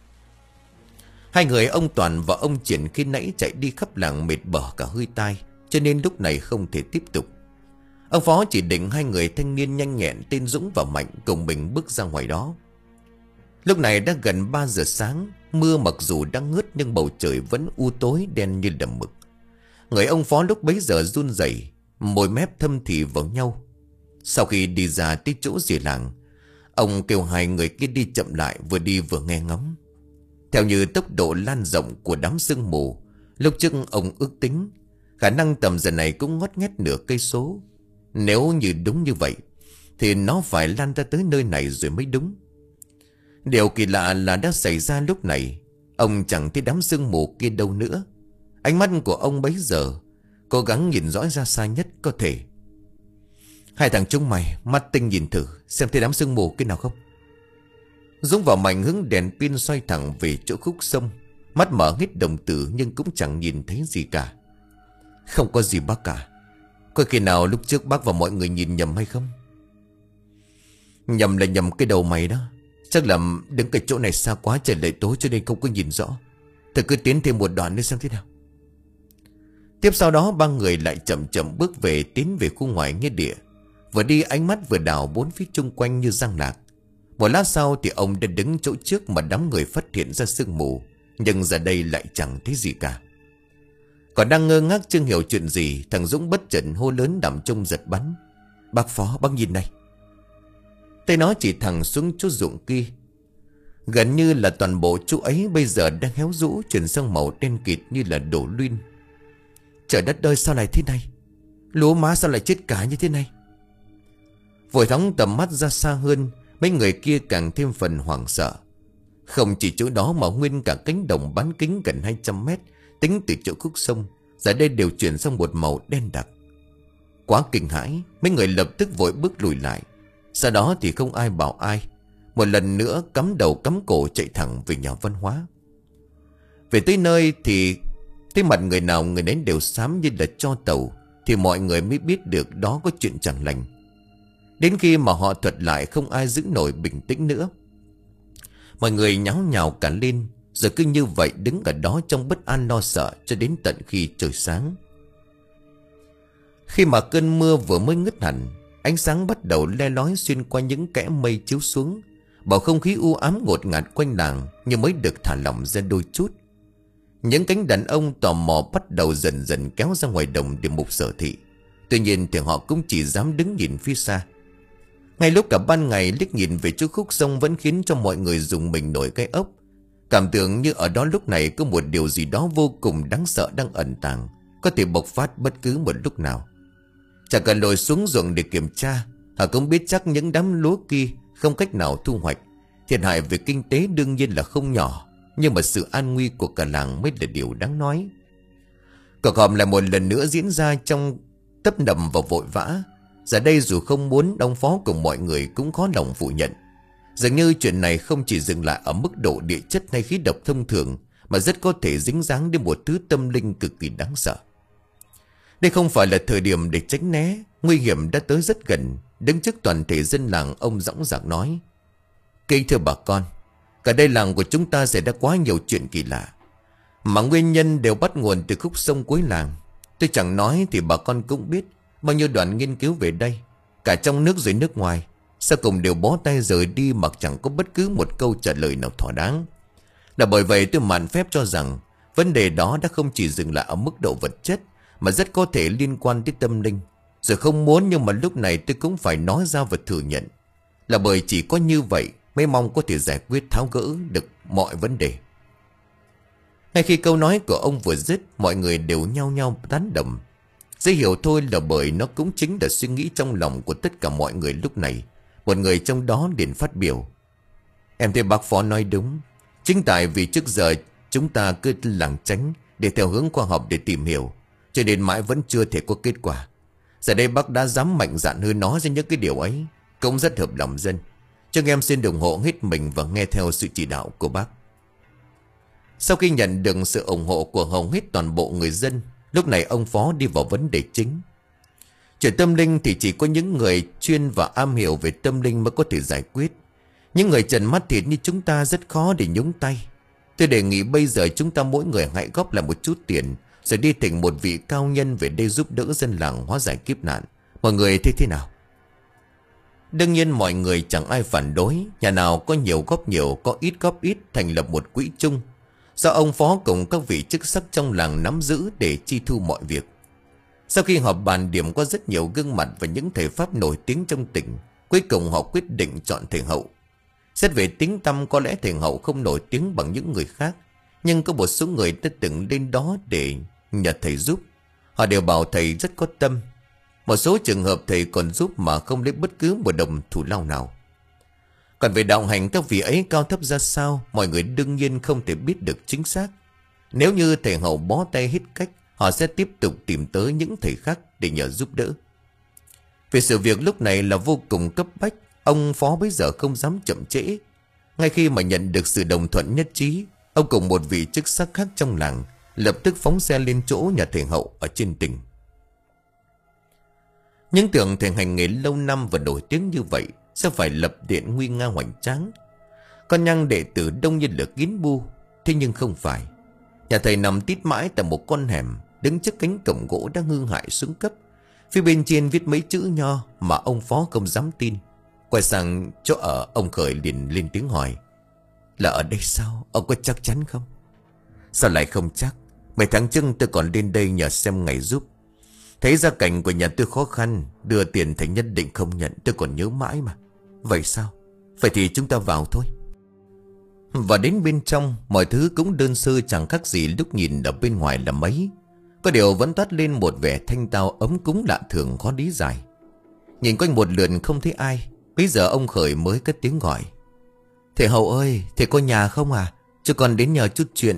Hai người ông Toàn và ông Triển khi nãy chạy đi khắp làng mệt bở cả hơi tai, cho nên lúc này không thể tiếp tục. Ông Phó chỉ định hai người thanh niên nhanh nhẹn tên Dũng và Mạnh cùng mình bước ra ngoài đó. Lúc này đã gần ba giờ sáng. Mưa mặc dù đã ngớt nhưng bầu trời vẫn u tối đen như đầm mực. Người ông Phó lúc bấy giờ run rẩy, môi mép thâm thì vào nhau. Sau khi đi ra tới chỗ rìa làng, ông kêu hai người kia đi chậm lại, vừa đi vừa nghe ngóng. Theo như tốc độ lan rộng của đám sương mù, lúc trước ông ước tính khả năng tầm giờ này cũng ngót nghét nửa cây số. Nếu như đúng như vậy thì nó phải lan ra tới nơi này rồi mới đúng. Điều kỳ lạ là đã xảy ra lúc này. Ông chẳng thấy đám sương mù kia đâu nữa. Ánh mắt của ông bấy giờ cố gắng nhìn rõ ra xa nhất có thể. Hai thằng chúng mày mắt tinh nhìn thử xem thấy đám sương mù kia nào không. Dũng và Mạnh hướng đèn pin xoay thẳng về chỗ khúc sông. Mắt mở hết đồng tử nhưng cũng chẳng nhìn thấy gì cả. Không có gì bác cả. Có khi nào lúc trước bác và mọi người nhìn nhầm hay không? Nhầm là nhầm cái đầu mày đó. Chắc là đứng cái chỗ này xa quá, trời lại tối cho nên không có nhìn rõ. Thử cứ tiến thêm một đoạn nữa xem thế nào. Tiếp sau đó ba người lại chậm chậm bước về, tiến về khu ngoài nghĩa địa. Vừa đi ánh mắt vừa đảo bốn phía chung quanh như giang lạc. Một lát sau thì ông đã đứng chỗ trước mà đám người phát hiện ra sương mù. Nhưng giờ đây lại chẳng thấy gì cả. Còn đang ngơ ngác chưa hiểu chuyện gì, thằng Dũng bất chợt hô lớn đằm trông giật bắn. Bác Phó, bác nhìn này. Tay nó chỉ thẳng xuống chỗ ruộng kia. Gần như là toàn bộ chỗ ấy bây giờ đang héo rũ, chuyển sang màu đen kịt như là đổ luyên. Trời đất ơi, sao lại thế này? Lúa má sao lại chết cả như thế này? Vội thóng tầm mắt ra xa hơn, mấy người kia càng thêm phần hoảng sợ. Không chỉ chỗ đó mà nguyên cả cánh đồng bán kính gần hai trăm mét, tính từ chỗ khúc sông, giờ đây đều chuyển sang một màu đen đặc. Quá kinh hãi, mấy người lập tức vội bước lùi lại. Sau đó thì không ai bảo ai, một lần nữa cắm đầu cắm cổ chạy thẳng về nhà văn hóa. Về tới nơi thì thấy mặt người nào người nấy đều xám như là tro tàu, thì mọi người mới biết được đó có chuyện chẳng lành. Đến khi mà họ thuật lại không ai giữ nổi bình tĩnh nữa. Mọi người nháo nhào cả lên, rồi cứ như vậy đứng ở đó trong bất an lo sợ cho đến tận khi trời sáng. Khi mà cơn mưa vừa mới ngứt hẳn, ánh sáng bắt đầu le lói xuyên qua những kẽ mây chiếu xuống. Bầu không khí u ám ngột ngạt quanh làng như mới được thả lỏng ra đôi chút. Những cánh đàn ông tò mò bắt đầu dần dần kéo ra ngoài đồng để mục sở thị. Tuy nhiên thì họ cũng chỉ dám đứng nhìn phía xa. Ngay lúc cả ban ngày liếc nhìn về chỗ khúc sông vẫn khiến cho mọi người dùng mình nổi gai ốc. Cảm tưởng như ở đó lúc này có một điều gì đó vô cùng đáng sợ đang ẩn tàng, có thể bộc phát bất cứ một lúc nào. Chẳng cần lội xuống ruộng để kiểm tra, họ cũng biết chắc những đám lúa kia không cách nào thu hoạch. Thiệt hại về kinh tế đương nhiên là không nhỏ, nhưng mà sự an nguy của cả làng mới là điều đáng nói. Cuộc họp lại một lần nữa diễn ra trong tấp nập và vội vã. Giờ đây dù không muốn, ông Phó cùng mọi người cũng khó lòng phủ nhận. Dường như chuyện này không chỉ dừng lại ở mức độ địa chất hay khí độc thông thường, mà rất có thể dính dáng đến một thứ tâm linh cực kỳ đáng sợ. Đây không phải là thời điểm để tránh né, nguy hiểm đã tới rất gần. Đứng trước toàn thể dân làng, ông dõng dạc nói: Kính thưa bà con, cả đây làng của chúng ta xảy ra quá nhiều chuyện kỳ lạ, mà nguyên nhân đều bắt nguồn từ khúc sông cuối làng. Tôi chẳng nói thì bà con cũng biết, bao nhiêu đoàn nghiên cứu về đây, cả trong nước rồi nước ngoài, sau cùng đều bó tay rời đi mà chẳng có bất cứ một câu trả lời nào thỏa đáng. Là bởi vậy tôi mạn phép cho rằng vấn đề đó đã không chỉ dừng lại ở mức độ vật chất, mà rất có thể liên quan tới tâm linh. Rồi không muốn nhưng mà lúc này tôi cũng phải nói ra và thừa nhận, là bởi chỉ có như vậy mới mong có thể giải quyết tháo gỡ được mọi vấn đề. Ngay khi câu nói của ông vừa dứt, mọi người đều nhao nhao tán đồng. Dễ hiểu thôi là bởi nó cũng chính là suy nghĩ trong lòng của tất cả mọi người lúc này. Một người trong đó liền phát biểu: Em thấy bác Phó nói đúng. Chính tại vì trước giờ chúng ta cứ lảng tránh để theo hướng khoa học để tìm hiểu, cho nên mãi vẫn chưa thể có kết quả. Giờ đây bác đã dám mạnh dạn hơn nói ra những cái điều ấy, cũng rất hợp lòng dân. Cho em xin ủng hộ hết mình và nghe theo sự chỉ đạo của bác. Sau khi nhận được sự ủng hộ của hầu hết toàn bộ người dân, lúc này ông Phó đi vào vấn đề chính. Chuyện tâm linh thì chỉ có những người chuyên và am hiểu về tâm linh mới có thể giải quyết. Những người trần mắt thịt như chúng ta rất khó để nhúng tay. Tôi đề nghị bây giờ chúng ta mỗi người hãy góp lại một chút tiền, rồi đi thỉnh một vị cao nhân về đây giúp đỡ dân làng hóa giải kiếp nạn. Mọi người thấy thế nào? Đương nhiên mọi người chẳng ai phản đối. Nhà nào có nhiều góp nhiều, có ít góp ít, thành lập một quỹ chung, do ông phó cùng các vị chức sắc trong làng nắm giữ để chi thu mọi việc. Sau khi họp bàn điểm có rất nhiều gương mặt và những thầy pháp nổi tiếng trong tỉnh, cuối cùng họ quyết định chọn thầy Hậu. Xét về tiếng tăm có lẽ thầy Hậu không nổi tiếng bằng những người khác, nhưng có một số người đã từng lên đó để nhờ thầy giúp. Họ đều bảo thầy rất có tâm. Một số trường hợp thầy còn giúp mà không lấy bất cứ một đồng thù lao nào. Còn về đạo hành các vị ấy cao thấp ra sao, mọi người đương nhiên không thể biết được chính xác. Nếu như thầy Hậu bó tay hết cách, họ sẽ tiếp tục tìm tới những thầy khác để nhờ giúp đỡ. Vì sự việc lúc này là vô cùng cấp bách, ông phó bây giờ không dám chậm trễ. Ngay khi mà nhận được sự đồng thuận nhất trí, ông cùng một vị chức sắc khác trong làng lập tức phóng xe lên chỗ nhà thầy Hậu ở trên tỉnh. Những tưởng thầy hành nghề lâu năm và nổi tiếng như vậy sẽ phải lập điện nguy nga hoành tráng, con nhang đệ tử đông như lửa kín bu. Thế nhưng không phải. Nhà thầy nằm tít mãi tại một con hẻm, đứng trước cánh cổng gỗ đang hư hại xuống cấp. Phía bên trên viết mấy chữ nho mà ông phó không dám tin. Quay sang chỗ ở, ông Khởi liền lên tiếng hỏi: là ở đây sao? Ông có chắc chắn không? Sao lại không chắc? Mấy tháng trước tôi còn lên đây nhờ xem ngày giúp. Thấy gia cảnh của nhà tôi khó khăn, đưa tiền thầy nhất định không nhận, tôi còn nhớ mãi mà. Vậy sao? Vậy thì chúng ta vào thôi. Và đến bên trong, mọi thứ cũng đơn sơ chẳng khác gì lúc nhìn ở bên ngoài là mấy. Có điều vẫn toát lên một vẻ thanh tao ấm cúng lạ thường khó lý giải. Nhìn quanh một lượt không thấy ai, bây giờ ông Khởi mới cất tiếng gọi: thầy Hậu ơi, thầy có nhà không à? Cho con đến nhờ chút chuyện.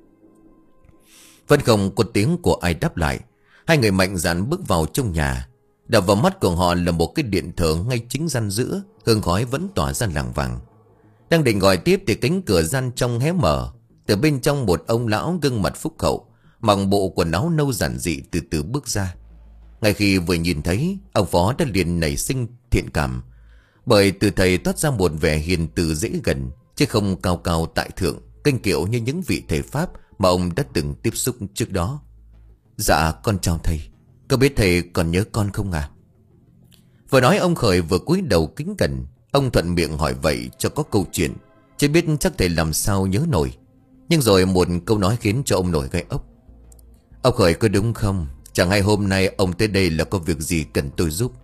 Vẫn không có tiếng của ai đáp lại. Hai người mạnh dạn bước vào trong nhà. Đập vào mắt của họ là một cái điện thờ ngay chính gian giữa, hương khói vẫn tỏa ra làng vàng. Đang định gọi tiếp thì cánh cửa gian trong hé mở. Từ bên trong một ông lão gương mặt phúc hậu, mặc bộ quần áo nâu giản dị từ từ bước ra. Ngay khi vừa nhìn thấy, ông phó đã liền nảy sinh thiện cảm, bởi từ thầy toát ra một vẻ hiền từ dễ gần, chứ không cao cao tại thượng, kênh kiệu như những vị thầy pháp mà ông đã từng tiếp xúc trước đó. Dạ con chào thầy. Có biết thầy còn nhớ con không à? Vừa nói ông Khởi vừa cúi đầu kính cẩn. Ông thuận miệng hỏi vậy cho có câu chuyện, chứ biết chắc thầy làm sao nhớ nổi. Nhưng rồi một câu nói khiến cho ông nổi gai ốc. Ông Khởi có đúng không? Chẳng hay hôm nay ông tới đây là có việc gì cần tôi giúp?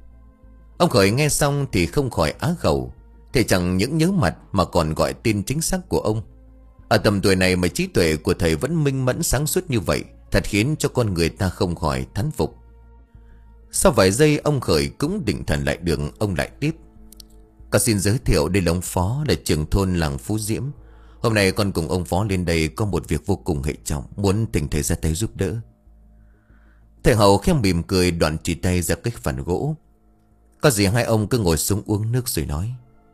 Ông Khởi nghe xong thì không khỏi á khẩu. Thầy chẳng những nhớ mặt mà còn gọi tên chính xác của ông. Ở tầm tuổi này mà trí tuệ của thầy vẫn minh mẫn sáng suốt như vậy, thật khiến cho con người ta không khỏi thán phục. Sau vài giây ông Khởi cũng định thần lại đường, ông lại tiếp: con xin giới thiệu, đây là ông Phó, là trưởng thôn làng Phú Diễm. Hôm nay con cùng ông Phó lên đây có một việc vô cùng hệ trọng, muốn thỉnh thầy ra tay giúp đỡ. Thầy Hậu khẽ mỉm cười, đoạn chỉ tay ra cái phần gỗ. Có gì hai ông cứ ngồi xuống uống nước rồi nói.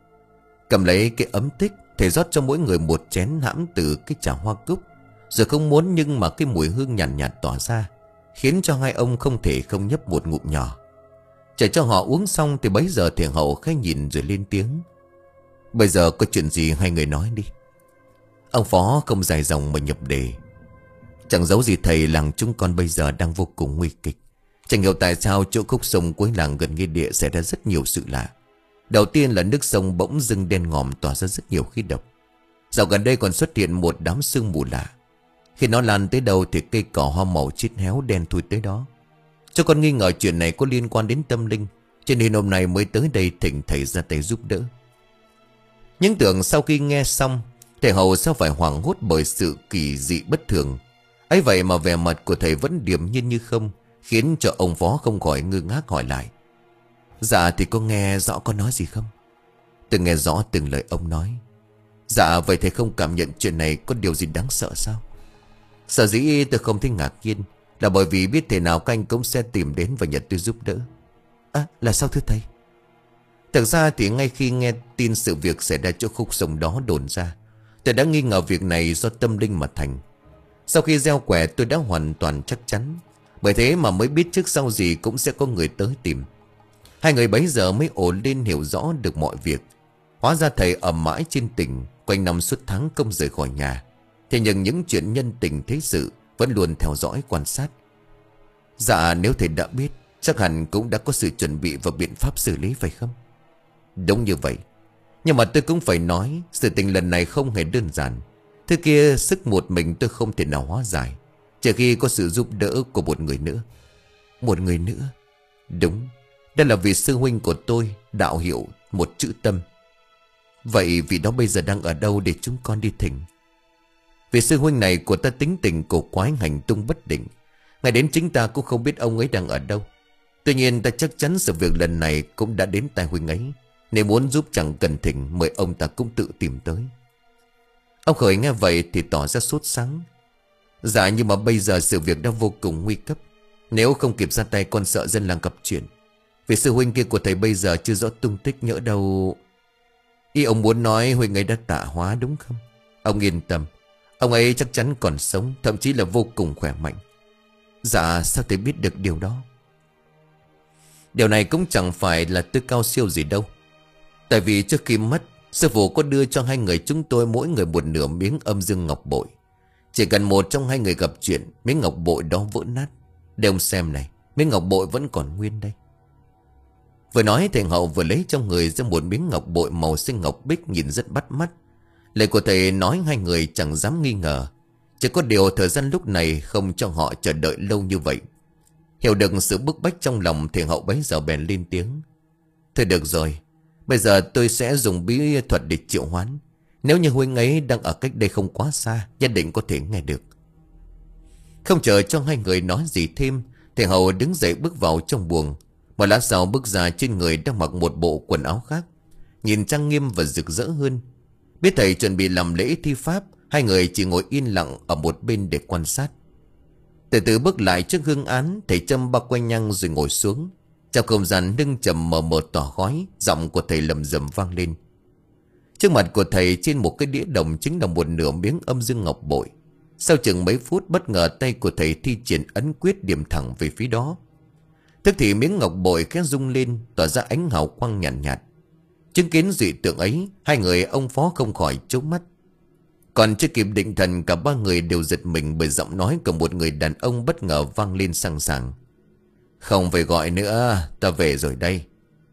Cầm lấy cái ấm tích, thầy rót cho mỗi người một chén hãm từ cái trà hoa cúc. Rồi không muốn nhưng mà cái mùi hương nhàn nhạt, nhạt tỏa ra, khiến cho hai ông không thể không nhấp một ngụm nhỏ. Chờ cho họ uống xong thì bấy giờ thầy Hậu khẽ nhìn rồi lên tiếng: bây giờ có chuyện gì hai người nói đi. Ông Phó không dài dòng mà nhập đề: chẳng giấu gì thầy, làng chúng con bây giờ đang vô cùng nguy kịch. Chẳng hiểu tại sao chỗ khúc sông cuối làng gần nghĩa địa xảy ra rất nhiều sự lạ. Đầu tiên là nước sông bỗng dưng đen ngòm tỏa ra rất nhiều khí độc. Dạo gần đây còn xuất hiện một đám sương mù lạ. Khi nó lan tới đâu thì cây cỏ hoa màu chết héo đen thui tới đó. Cho con nghi ngờ chuyện này có liên quan đến tâm linh, cho nên hôm nay mới tới đây thỉnh thầy ra tay giúp đỡ. Những tưởng sau khi nghe xong, thầy Hậu sao phải hoảng hốt bởi sự kỳ dị bất thường. Ấy vậy mà vẻ mặt của thầy vẫn điềm nhiên như không, khiến cho ông Phó không khỏi ngơ ngác hỏi lại: dạ thì có nghe rõ con nói gì không? Tôi nghe rõ từng lời ông nói. Dạ vậy thầy không cảm nhận chuyện này có điều gì đáng sợ sao? Sở dĩ tôi không thấy ngạc nhiên là bởi vì biết thế nào các anh cũng sẽ tìm đến và nhờ tôi giúp đỡ. À là sao thưa thầy? Thực ra thì ngay khi nghe tin sự việc xảy ra chỗ khúc sông đó đồn ra, tôi đã nghi ngờ việc này do tâm linh mà thành. Sau khi gieo quẻ tôi đã hoàn toàn chắc chắn, bởi thế mà mới biết trước sau gì cũng sẽ có người tới tìm. Hai người bấy giờ mới ổn lên hiểu rõ được mọi việc. Hóa ra thầy ở mãi trên tỉnh, quanh năm suốt tháng không rời khỏi nhà. Thế nhưng những chuyện nhân tình thế sự vẫn luôn theo dõi quan sát. Dạ nếu thầy đã biết, chắc hẳn cũng đã có sự chuẩn bị và biện pháp xử lý phải không? Đúng như vậy. Nhưng mà tôi cũng phải nói, sự tình lần này không hề đơn giản. Thứ kia sức một mình tôi không thể nào hóa giải, trừ khi có sự giúp đỡ của một người nữa. Một người nữa? Đúng. Đây là vị sư huynh của tôi, đạo hiệu một chữ Tâm. Vậy vị đó bây giờ đang ở đâu để chúng con đi thỉnh? Vị sư huynh này của ta tính tình cổ quái, hành tung bất định. Ngay đến chính ta cũng không biết ông ấy đang ở đâu. Tuy nhiên ta chắc chắn sự việc lần này cũng đã đến tai huynh ấy. Nếu muốn giúp chẳng cần thỉnh, mời ông ta cũng tự tìm tới. Ông Khởi nghe vậy thì tỏ ra sốt sắng. Dạ, nhưng mà bây giờ sự việc đã vô cùng nguy cấp. Nếu không kịp ra tay, con sợ dân làng gặp chuyện. Vì sư huynh kia của thầy bây giờ chưa rõ tung tích, nhỡ đâu. Ý ông muốn nói huynh ấy đã tạ hóa đúng không? Ông yên tâm, ông ấy chắc chắn còn sống, thậm chí là vô cùng khỏe mạnh. Dạ, sao thầy biết được điều đó? Điều này cũng chẳng phải là tôi cao siêu gì đâu. Tại vì trước khi mất, sư phụ có đưa cho hai người chúng tôi mỗi người một nửa miếng âm dương ngọc bội. Chỉ cần một trong hai người gặp chuyện, miếng ngọc bội đó vỡ nát. Để ông xem này, miếng ngọc bội vẫn còn nguyên đây. Vừa nói thầy Hậu vừa lấy trong người ra một miếng ngọc bội màu xanh ngọc bích nhìn rất bắt mắt. Lời của thầy nói hai người chẳng dám nghi ngờ. Chỉ có điều thời gian lúc này không cho họ chờ đợi lâu như vậy. Hiểu được sự bức bách trong lòng, thầy Hậu bấy giờ bèn lên tiếng. Thôi được rồi, bây giờ tôi sẽ dùng bí thuật để triệu hoán. Nếu như huynh ấy đang ở cách đây không quá xa, nhất định có thể nghe được. Không chờ cho hai người nói gì thêm, thầy Hậu đứng dậy bước vào trong buồng. Một lát sau bước ra, trên người đang mặc một bộ quần áo khác, nhìn trang nghiêm và rực rỡ hơn. Biết thầy chuẩn bị làm lễ thi pháp, hai người chỉ ngồi yên lặng ở một bên để quan sát. Từ từ bước lại trước hương án, thầy châm ba quanh nhang rồi ngồi xuống. Trong không gian nâng trầm mờ mờ tỏa khói, giọng của thầy lầm rầm vang lên. Trước mặt của thầy trên một cái đĩa đồng chính là một nửa miếng âm dương ngọc bội. Sau chừng mấy phút, bất ngờ tay của thầy thi triển ấn quyết điểm thẳng về phía đó. Tức thì miếng ngọc bội khẽ rung lên, tỏa ra ánh hào quang nhàn nhạt, nhạt. Chứng kiến dị tượng ấy, hai người ông phó không khỏi chố mắt. Còn chưa kịp định thần, cả ba người đều giật mình bởi giọng nói của một người đàn ông bất ngờ vang lên sằng sàng. Không phải gọi nữa, ta về rồi đây.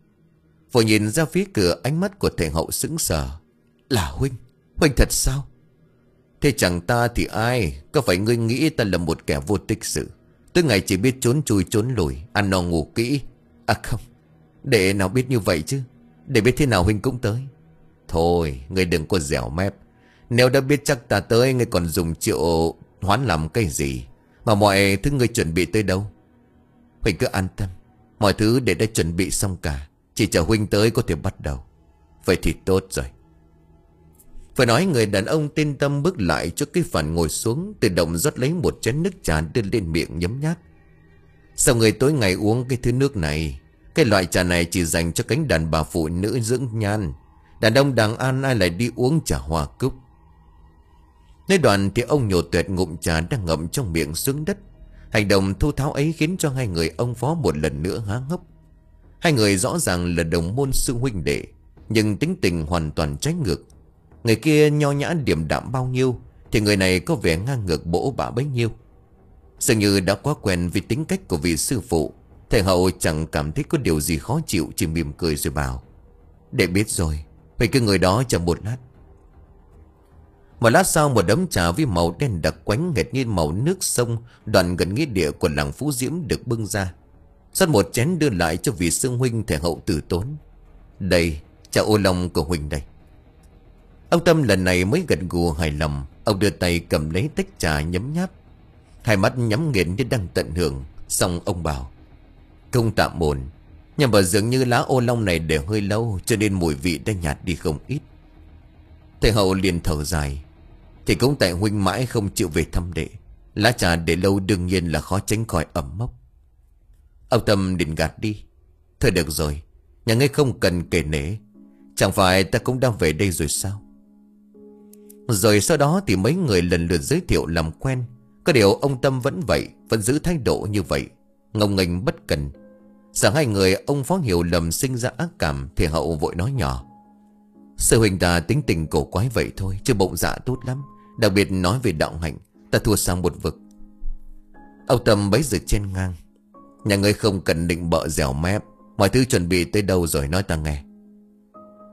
Vừa nhìn ra phía cửa, ánh mắt của thầy Hậu sững sờ. Là huynh? Huynh thật sao? Thế chẳng ta thì ai? Có phải ngươi nghĩ ta là một kẻ vô tích sự, tối ngày chỉ biết trốn chui trốn lùi, ăn no ngủ kỹ? À không, để nào biết như vậy chứ. Để biết thế nào huynh cũng tới. Thôi, ngươi đừng có dẻo mép. Nếu đã biết chắc ta tới, ngươi còn dùng triệu hoán làm cái gì? Mà mọi thứ ngươi chuẩn bị tới đâu? Huynh cứ an tâm, mọi thứ để đã chuẩn bị xong cả. Chỉ chờ huynh tới có thể bắt đầu. Vậy thì tốt rồi. Phải nói, người đàn ông tên Tâm bước lại cho cái phản ngồi xuống, tự động rót lấy một chén nước trà đưa lên miệng nhấm nháp. Sao người tối ngày uống cái thứ nước này? Cái loại trà này chỉ dành cho cánh đàn bà phụ nữ dưỡng nhan. Đàn ông đàng an ai lại đi uống trà hoa cúc? Nói đoạn thì ông nhổ tuyệt ngụm trà đang ngậm trong miệng xuống đất. Hành động thô tháo ấy khiến cho hai người ông phó một lần nữa há hốc. Hai người rõ ràng là đồng môn sư huynh đệ, nhưng tính tình hoàn toàn trái ngược. Người kia nho nhã điềm đạm bao nhiêu, thì người này có vẻ ngang ngược bỗ bạ bấy nhiêu. Dường như đã quá quen với tính cách của vị sư phụ, thầy Hậu chẳng cảm thấy có điều gì khó chịu, chỉ mỉm cười rồi bảo. Để biết rồi, vậy cái người đó chờ một lát. Một lát sau, một đống trà với màu đen đặc quánh hệt như màu nước sông đoạn gần nghĩa địa của làng Phú Diễm được bưng ra. Rót một chén đưa lại cho vị sư huynh, thầy Hậu từ tốn. Đây, trà ô long của huynh đây. Ông Tâm lần này mới gật gù hài lòng. Ông đưa tay cầm lấy tách trà nhấm nháp, hai mắt nhắm nghiền như đang tận hưởng. Xong ông bảo. Không tạm ổn, nhưng mà dường như lá ô long này để hơi lâu, cho nên mùi vị đã nhạt đi không ít. Thầy Hậu liền thở dài. Thì cũng tại huynh mãi không chịu về thăm đệ, lá trà để lâu đương nhiên là khó tránh khỏi ẩm mốc. Ông Tâm định gạt đi. Thôi được rồi, nhà ngươi không cần kể nể. Chẳng phải ta cũng đang về đây rồi sao? Rồi sau đó thì mấy người lần lượt giới thiệu làm quen. Có điều ông Tâm vẫn vậy, vẫn giữ thái độ như vậy, ngông nghênh bất cần. Rằng hai người ông phó hiểu lầm, sinh ra ác cảm, thì Hậu vội nói nhỏ. Sư huynh ta tính tình cổ quái vậy thôi, chứ bụng dạ tốt lắm. Đặc biệt nói về đạo hạnh, ta thua sang một vực. Ông Tâm bấy giờ chen ngang. Nhà ngươi không cần định bợ dẻo mép, mọi thứ chuẩn bị tới đâu rồi nói ta nghe.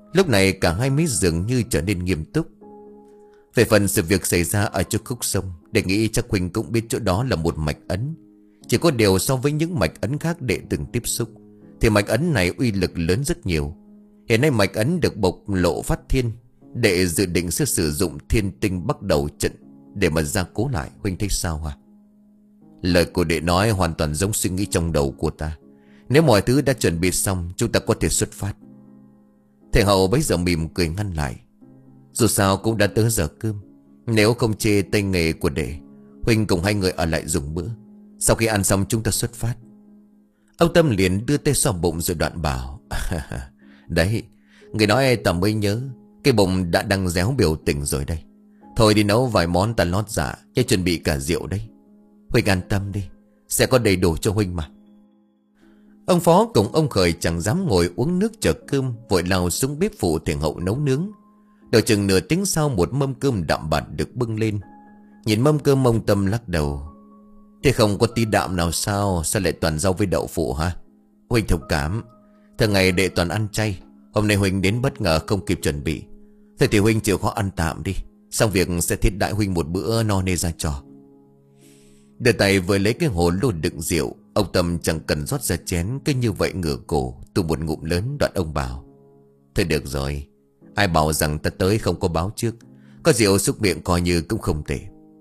Lúc này cả hai mới dường như trở nên nghiêm túc. Về phần sự việc xảy ra ở chỗ khúc sông, để nghĩ chắc Huynh cũng biết chỗ đó là một mạch ấn. Chỉ có điều so với những mạch ấn khác đệ từng tiếp xúc, thì mạch ấn này uy lực lớn rất nhiều. Hiện nay mạch ấn được bộc lộ phát thiên. Đệ dự định sẽ sử dụng thiên tinh bắt đầu trận để mà gia cố lại. Huynh thấy sao hả? Lời của đệ nói hoàn toàn giống suy nghĩ trong đầu của ta. Nếu mọi thứ đã chuẩn bị xong, chúng ta có thể xuất phát. Thầy Hậu bấy giờ mỉm cười ngăn lại. Dù sao cũng đã tới giờ cơm. Nếu không chê tay nghề của đệ, Huynh cùng hai người ở lại dùng bữa. Sau khi ăn xong chúng ta xuất phát. Ông Tâm liền đưa tay xoa bụng rồi đoạn bảo. Đấy, người nói ta mới nhớ, cái bụng đã đang réo biểu tình rồi đây. Thôi đi nấu vài món ta lót dạ, chứ chuẩn bị cả rượu đấy. Huynh an tâm đi, sẽ có đầy đủ cho Huynh mà. Ông Phó cùng ông Khởi chẳng dám ngồi uống nước chờ cơm, vội lao xuống bếp phụ Thầy Hậu nấu nướng. Đầu chừng nửa tiếng sau, một mâm cơm đạm bạt được bưng lên. Nhìn mâm cơm ông Tâm lắc đầu. Thế không có tí đạm nào sao? Sao lại toàn rau với đậu phụ hả? Huynh thông cảm, thường ngày đệ toàn ăn chay. Hôm nay Huynh đến bất ngờ không kịp chuẩn bị. Thế thì Huynh chịu khó ăn tạm đi, xong việc sẽ thiết đãi Huynh một bữa no nê ra trò. Đưa tay vừa lấy cái hồ lô đựng rượu. Ông Tâm chẳng cần rót ra chén, cứ như vậy ngửa cổ tu một ngụm lớn. Đoạn ông bảo. Thôi được rồi, ai bảo rằng ta tới không có báo trước. Có rượu xúc miệng coi như cũng không tệ.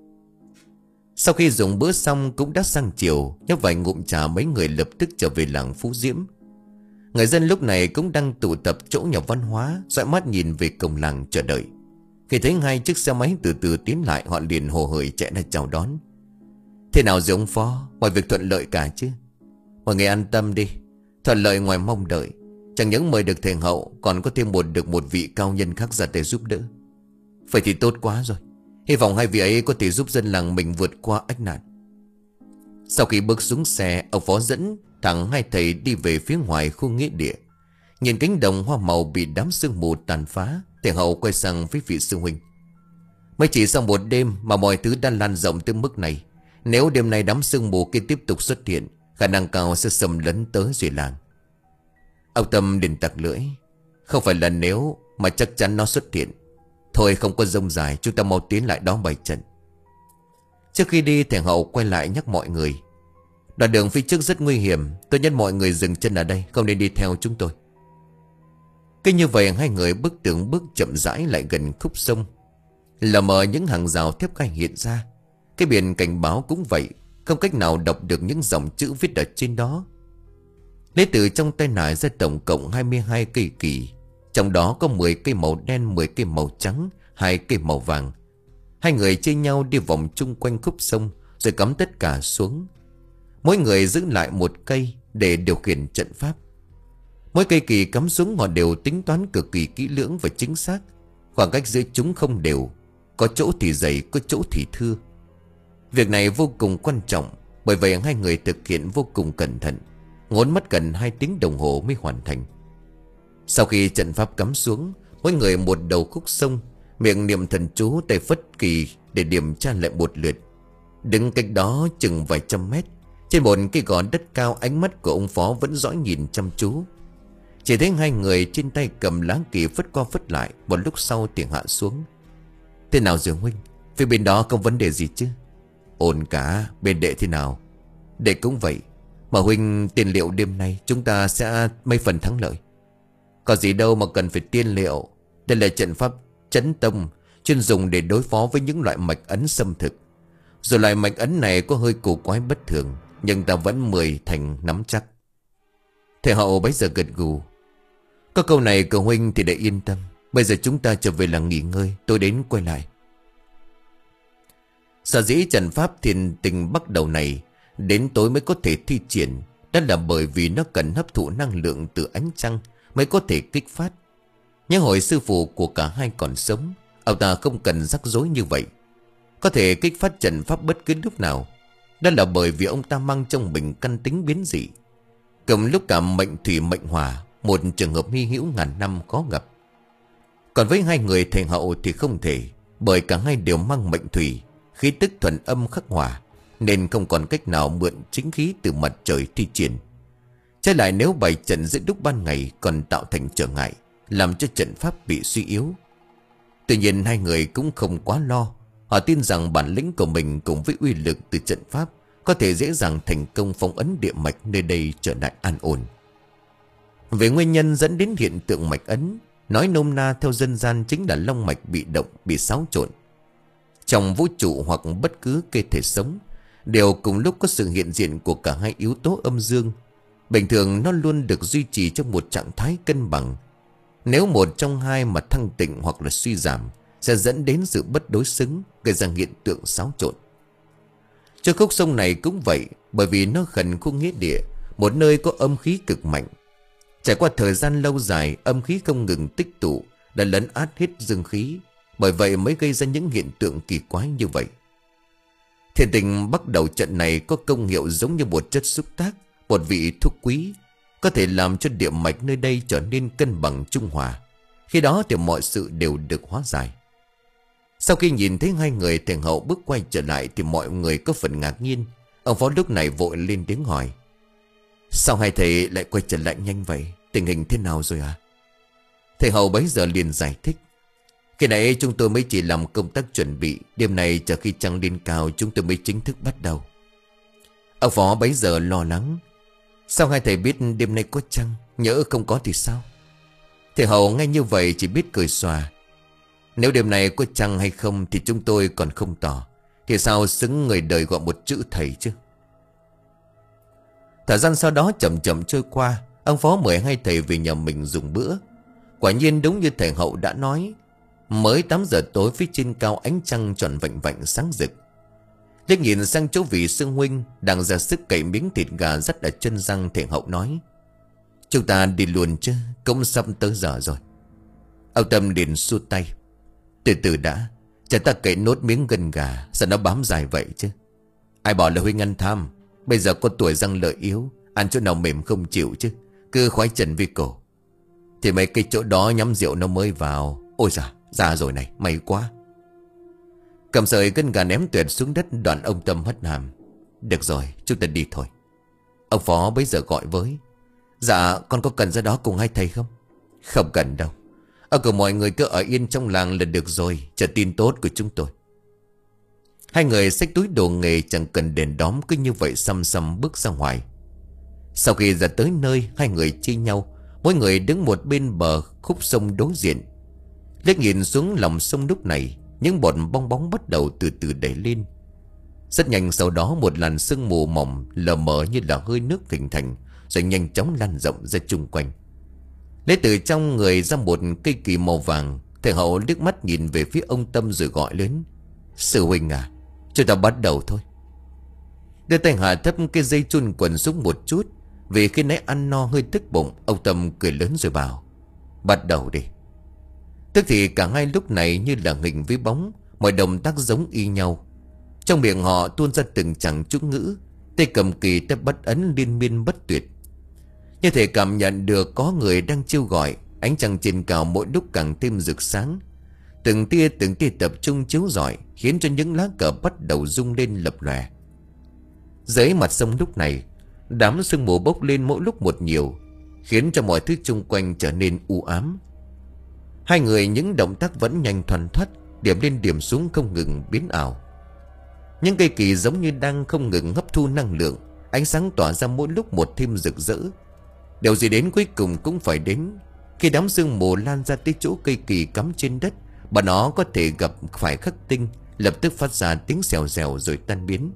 Sau khi dùng bữa xong cũng đã sang chiều. Nhấp vài ngụm trà, mấy người lập tức trở về làng Phú Diễm. Người dân lúc này cũng đang tụ tập chỗ nhà văn hóa, dõi mắt nhìn về cổng làng chờ đợi. Khi thấy hai chiếc xe máy từ từ tiến lại, họ liền hồ hởi chạy ra chào đón. Thế nào rồi ông Phó? Mọi việc thuận lợi cả chứ? Mọi người an tâm đi, thuận lợi ngoài mong đợi. Chẳng những mời được Thầy Hậu, còn có thêm một được một vị cao nhân khác ra tay giúp đỡ. Vậy thì tốt quá rồi. Hy vọng hai vị ấy có thể giúp dân làng mình vượt qua ách nạn. Sau khi bước xuống xe, ông Phó dẫn thẳng hai thầy đi về phía ngoài khu nghĩa địa. Nhìn cánh đồng hoa màu bị đám sương mù tàn phá, Thầy Hậu quay sang với vị sư huynh. Mới chỉ sau một đêm mà mọi thứ đã lan rộng tới mức này. Nếu đêm nay đám sương mù kia tiếp tục xuất hiện, khả năng cao sẽ xâm lấn tới dưới làng. Ông Tâm liền tặc lưỡi. Không phải là nếu, mà chắc chắn nó xuất hiện. Thôi không có rông dài, chúng ta mau tiến lại đó bày trận. Trước khi đi, Thầy Hậu quay lại nhắc mọi người. Đoạn đường phía trước rất nguy hiểm, tôi nhắc mọi người dừng chân ở đây, không nên đi theo chúng tôi. Cứ như vậy hai người bước từng bước chậm rãi lại gần khúc sông. Lờ mờ những hàng rào thép gai hiện ra. Cái biển cảnh báo cũng vậy, không cách nào đọc được những dòng chữ viết ở trên đó. Lấy từ trong tay nải ra tổng cộng hai mươi hai cây kỳ. Trong đó có mười cây màu đen, mười cây màu trắng, hai cây màu vàng. Hai người chia nhau đi vòng chung quanh khúc sông, rồi cắm tất cả xuống. Mỗi người giữ lại một cây để điều khiển trận pháp. Mỗi cây kỳ cắm xuống họ đều tính toán cực kỳ kỹ lưỡng và chính xác. Khoảng cách giữa chúng không đều, có chỗ thì dày, có chỗ thì thưa. Việc này vô cùng quan trọng, bởi vậy hai người thực hiện vô cùng cẩn thận. Ngốn mất gần hai tiếng đồng hồ mới hoàn thành. Sau khi trận pháp cắm xuống, mỗi người một đầu khúc sông, miệng niệm thần chú, tay phất kỳ để điểm tra lại một lượt. Đứng cách đó chừng vài trăm mét, trên một cái gò đất cao, ánh mắt của ông Phó vẫn dõi nhìn chăm chú. Chỉ thấy hai người trên tay cầm lá kỳ phất qua phất lại, một lúc sau thì hạ xuống. Thế nào rồi huynh? Phía bên đó không vấn đề gì chứ? Ổn cả. Bên đệ thế nào? Đệ cũng vậy. Mà huynh, tiền liệu đêm nay chúng ta sẽ mấy phần thắng lợi. Có gì đâu mà cần phải tiên liệu. Đây là trận pháp chấn tông, chuyên dùng để đối phó với những loại mạch ấn xâm thực. Rồi loại mạch ấn này có hơi cổ quái bất thường, nhưng ta vẫn mười thành nắm chắc. Thầy Hậu bấy giờ gật gù. Có câu này của huynh thì để yên tâm. Bây giờ chúng ta trở về làng nghỉ ngơi, tôi đến quay lại. Sở dĩ trận pháp thiền tình bắt đầu này đến tối mới có thể thi triển, đó là bởi vì nó cần hấp thụ năng lượng từ ánh trăng mới có thể kích phát. Nhưng hồi sư phụ của cả hai còn sống, ông ta không cần rắc rối như vậy, có thể kích phát trận pháp bất cứ lúc nào. Đó là bởi vì ông ta mang trong mình căn tính biến dị, cùng lúc cả mệnh thủy mệnh hỏa, một trường hợp hy hữu ngàn năm khó gặp. Còn với hai người Thầy Hậu thì không thể, bởi cả hai đều mang mệnh thủy, khí tức thuần âm khắc hỏa, nên không còn cách nào mượn chính khí từ mặt trời thi triển. Trái lại nếu bày trận giữa lúc ban ngày còn tạo thành trở ngại, làm cho trận pháp bị suy yếu. Tuy nhiên hai người cũng không quá lo. Họ tin rằng bản lĩnh của mình cùng với uy lực từ trận pháp có thể dễ dàng thành công phong ấn địa mạch nơi đây trở lại an ổn. Về nguyên nhân dẫn đến hiện tượng mạch ấn, nói nôm na theo dân gian chính là long mạch bị động, bị xáo trộn. Trong vũ trụ hoặc bất cứ cơ thể sống đều cùng lúc có sự hiện diện của cả hai yếu tố âm dương. Bình thường nó luôn được duy trì trong một trạng thái cân bằng. Nếu một trong hai mà thăng tịnh hoặc là suy giảm sẽ dẫn đến sự bất đối xứng, gây ra hiện tượng xáo trộn. Cho khúc sông này cũng vậy, bởi vì nó gần khu nghĩa địa, một nơi có âm khí cực mạnh. Trải qua thời gian lâu dài, âm khí không ngừng tích tụ đã lấn át hết dương khí, bởi vậy mới gây ra những hiện tượng kỳ quái như vậy. Thiền tình bắt đầu trận này có công hiệu giống như một chất xúc tác, một vị thuốc quý, có thể làm cho địa mạch nơi đây trở nên cân bằng trung hòa. Khi đó thì mọi sự đều được hóa giải. Sau khi nhìn thấy hai người thầy hậu bước quay trở lại thì mọi người có phần ngạc nhiên. Ông phó lúc này vội lên tiếng hỏi: sao hai thầy lại quay trở lại nhanh vậy? Tình hình thế nào rồi à? Thầy hậu bấy giờ liền giải thích: khi nãy chúng tôi mới chỉ làm công tác chuẩn bị, đêm nay chờ khi trăng lên cao chúng tôi mới chính thức bắt đầu. Ông phó bấy giờ lo lắng: sao hai thầy biết đêm nay có trăng, nhỡ không có thì sao? Thầy hậu nghe như vậy chỉ biết cười xòa: nếu đêm nay có trăng hay không thì chúng tôi còn không tỏ, thì sao xứng người đời gọi một chữ thầy chứ. Thời gian sau đó chậm chậm trôi qua. Ông phó mời hai thầy về nhà mình dùng bữa. Quả nhiên đúng như thầy hậu đã nói, mới tám giờ tối phía trên cao ánh trăng tròn vạnh vạnh sáng rực. Liếc nhìn sang chỗ vị sư huynh đang ra sức cậy miếng thịt gà dắt ở chân răng, thầy hậu nói: chúng ta đi luôn chứ, cũng sắp tới giờ rồi. Ông Tâm liền xua tay: từ từ đã, cho ta cậy nốt miếng gân gà, sao nó bám dài vậy chứ? Ai bảo là huynh ăn tham, bây giờ có tuổi răng lợi yếu, ăn chỗ nào mềm không chịu chứ, cứ khoái trần với cổ. Thì mấy cái chỗ đó nhắm rượu nó mới vào. Ôi già, ra rồi này, may quá. Cầm sợi gân gà ném tuyệt xuống đất, đoạn ông Tâm hất hàm: được rồi, chúng ta đi thôi. Ông phó bấy giờ gọi với: dạ, con có cần ra đó cùng hai thầy không? Không cần đâu, ở cửa mọi người cứ ở yên trong làng là được rồi, chờ tin tốt của chúng tôi. Hai người xách túi đồ nghề chẳng cần đèn đóm, cứ như vậy xăm xăm bước ra ngoài. Sau khi ra tới nơi, hai người chia nhau, mỗi người đứng một bên bờ khúc sông đối diện. Liếc nhìn xuống lòng sông lúc này, những bọt bong bóng bắt đầu từ từ đẩy lên. Rất nhanh sau đó một làn sương mù mỏng lờ mờ như là hơi nước hình thành, rồi nhanh chóng lan rộng ra chung quanh. Lấy từ trong người ra một cây kỳ màu vàng. Thầy hậu liếc mắt nhìn về phía ông Tâm rồi gọi lớn: sư huynh à, chúng ta bắt đầu thôi. Đưa tay hạ thấp cái dây chun quần xuống một chút, vì khi nãy ăn no hơi tức bụng. Ông Tâm cười lớn rồi bảo: bắt đầu đi. Tức thì cả hai lúc này như là hình với bóng, mọi động tác giống y nhau. Trong miệng họ tuôn ra từng chẳng chú ngữ, tay cầm kỳ tay bắt ấn liên miên bất tuyệt. Như thể cảm nhận được có người đang chiêu gọi. Ánh trăng trên cao mỗi lúc càng thêm rực sáng, từng tia từng tia tập trung chiếu rọi, khiến cho những lá cờ bắt đầu rung lên lập lòe. Dưới mặt sông lúc này, đám sương mù bốc lên mỗi lúc một nhiều, khiến cho mọi thứ chung quanh trở nên u ám. Hai người những động tác vẫn nhanh thoăn thoắt, điểm lên điểm xuống không ngừng biến ảo. Những cây kỳ giống như đang không ngừng hấp thu năng lượng, ánh sáng tỏa ra mỗi lúc một thêm rực rỡ. Điều gì đến cuối cùng cũng phải đến. Khi đám sương mù lan ra tới chỗ cây kỳ cắm trên đất, bà nó có thể gặp phải khắc tinh, lập tức phát ra tiếng xèo xèo rồi tan biến.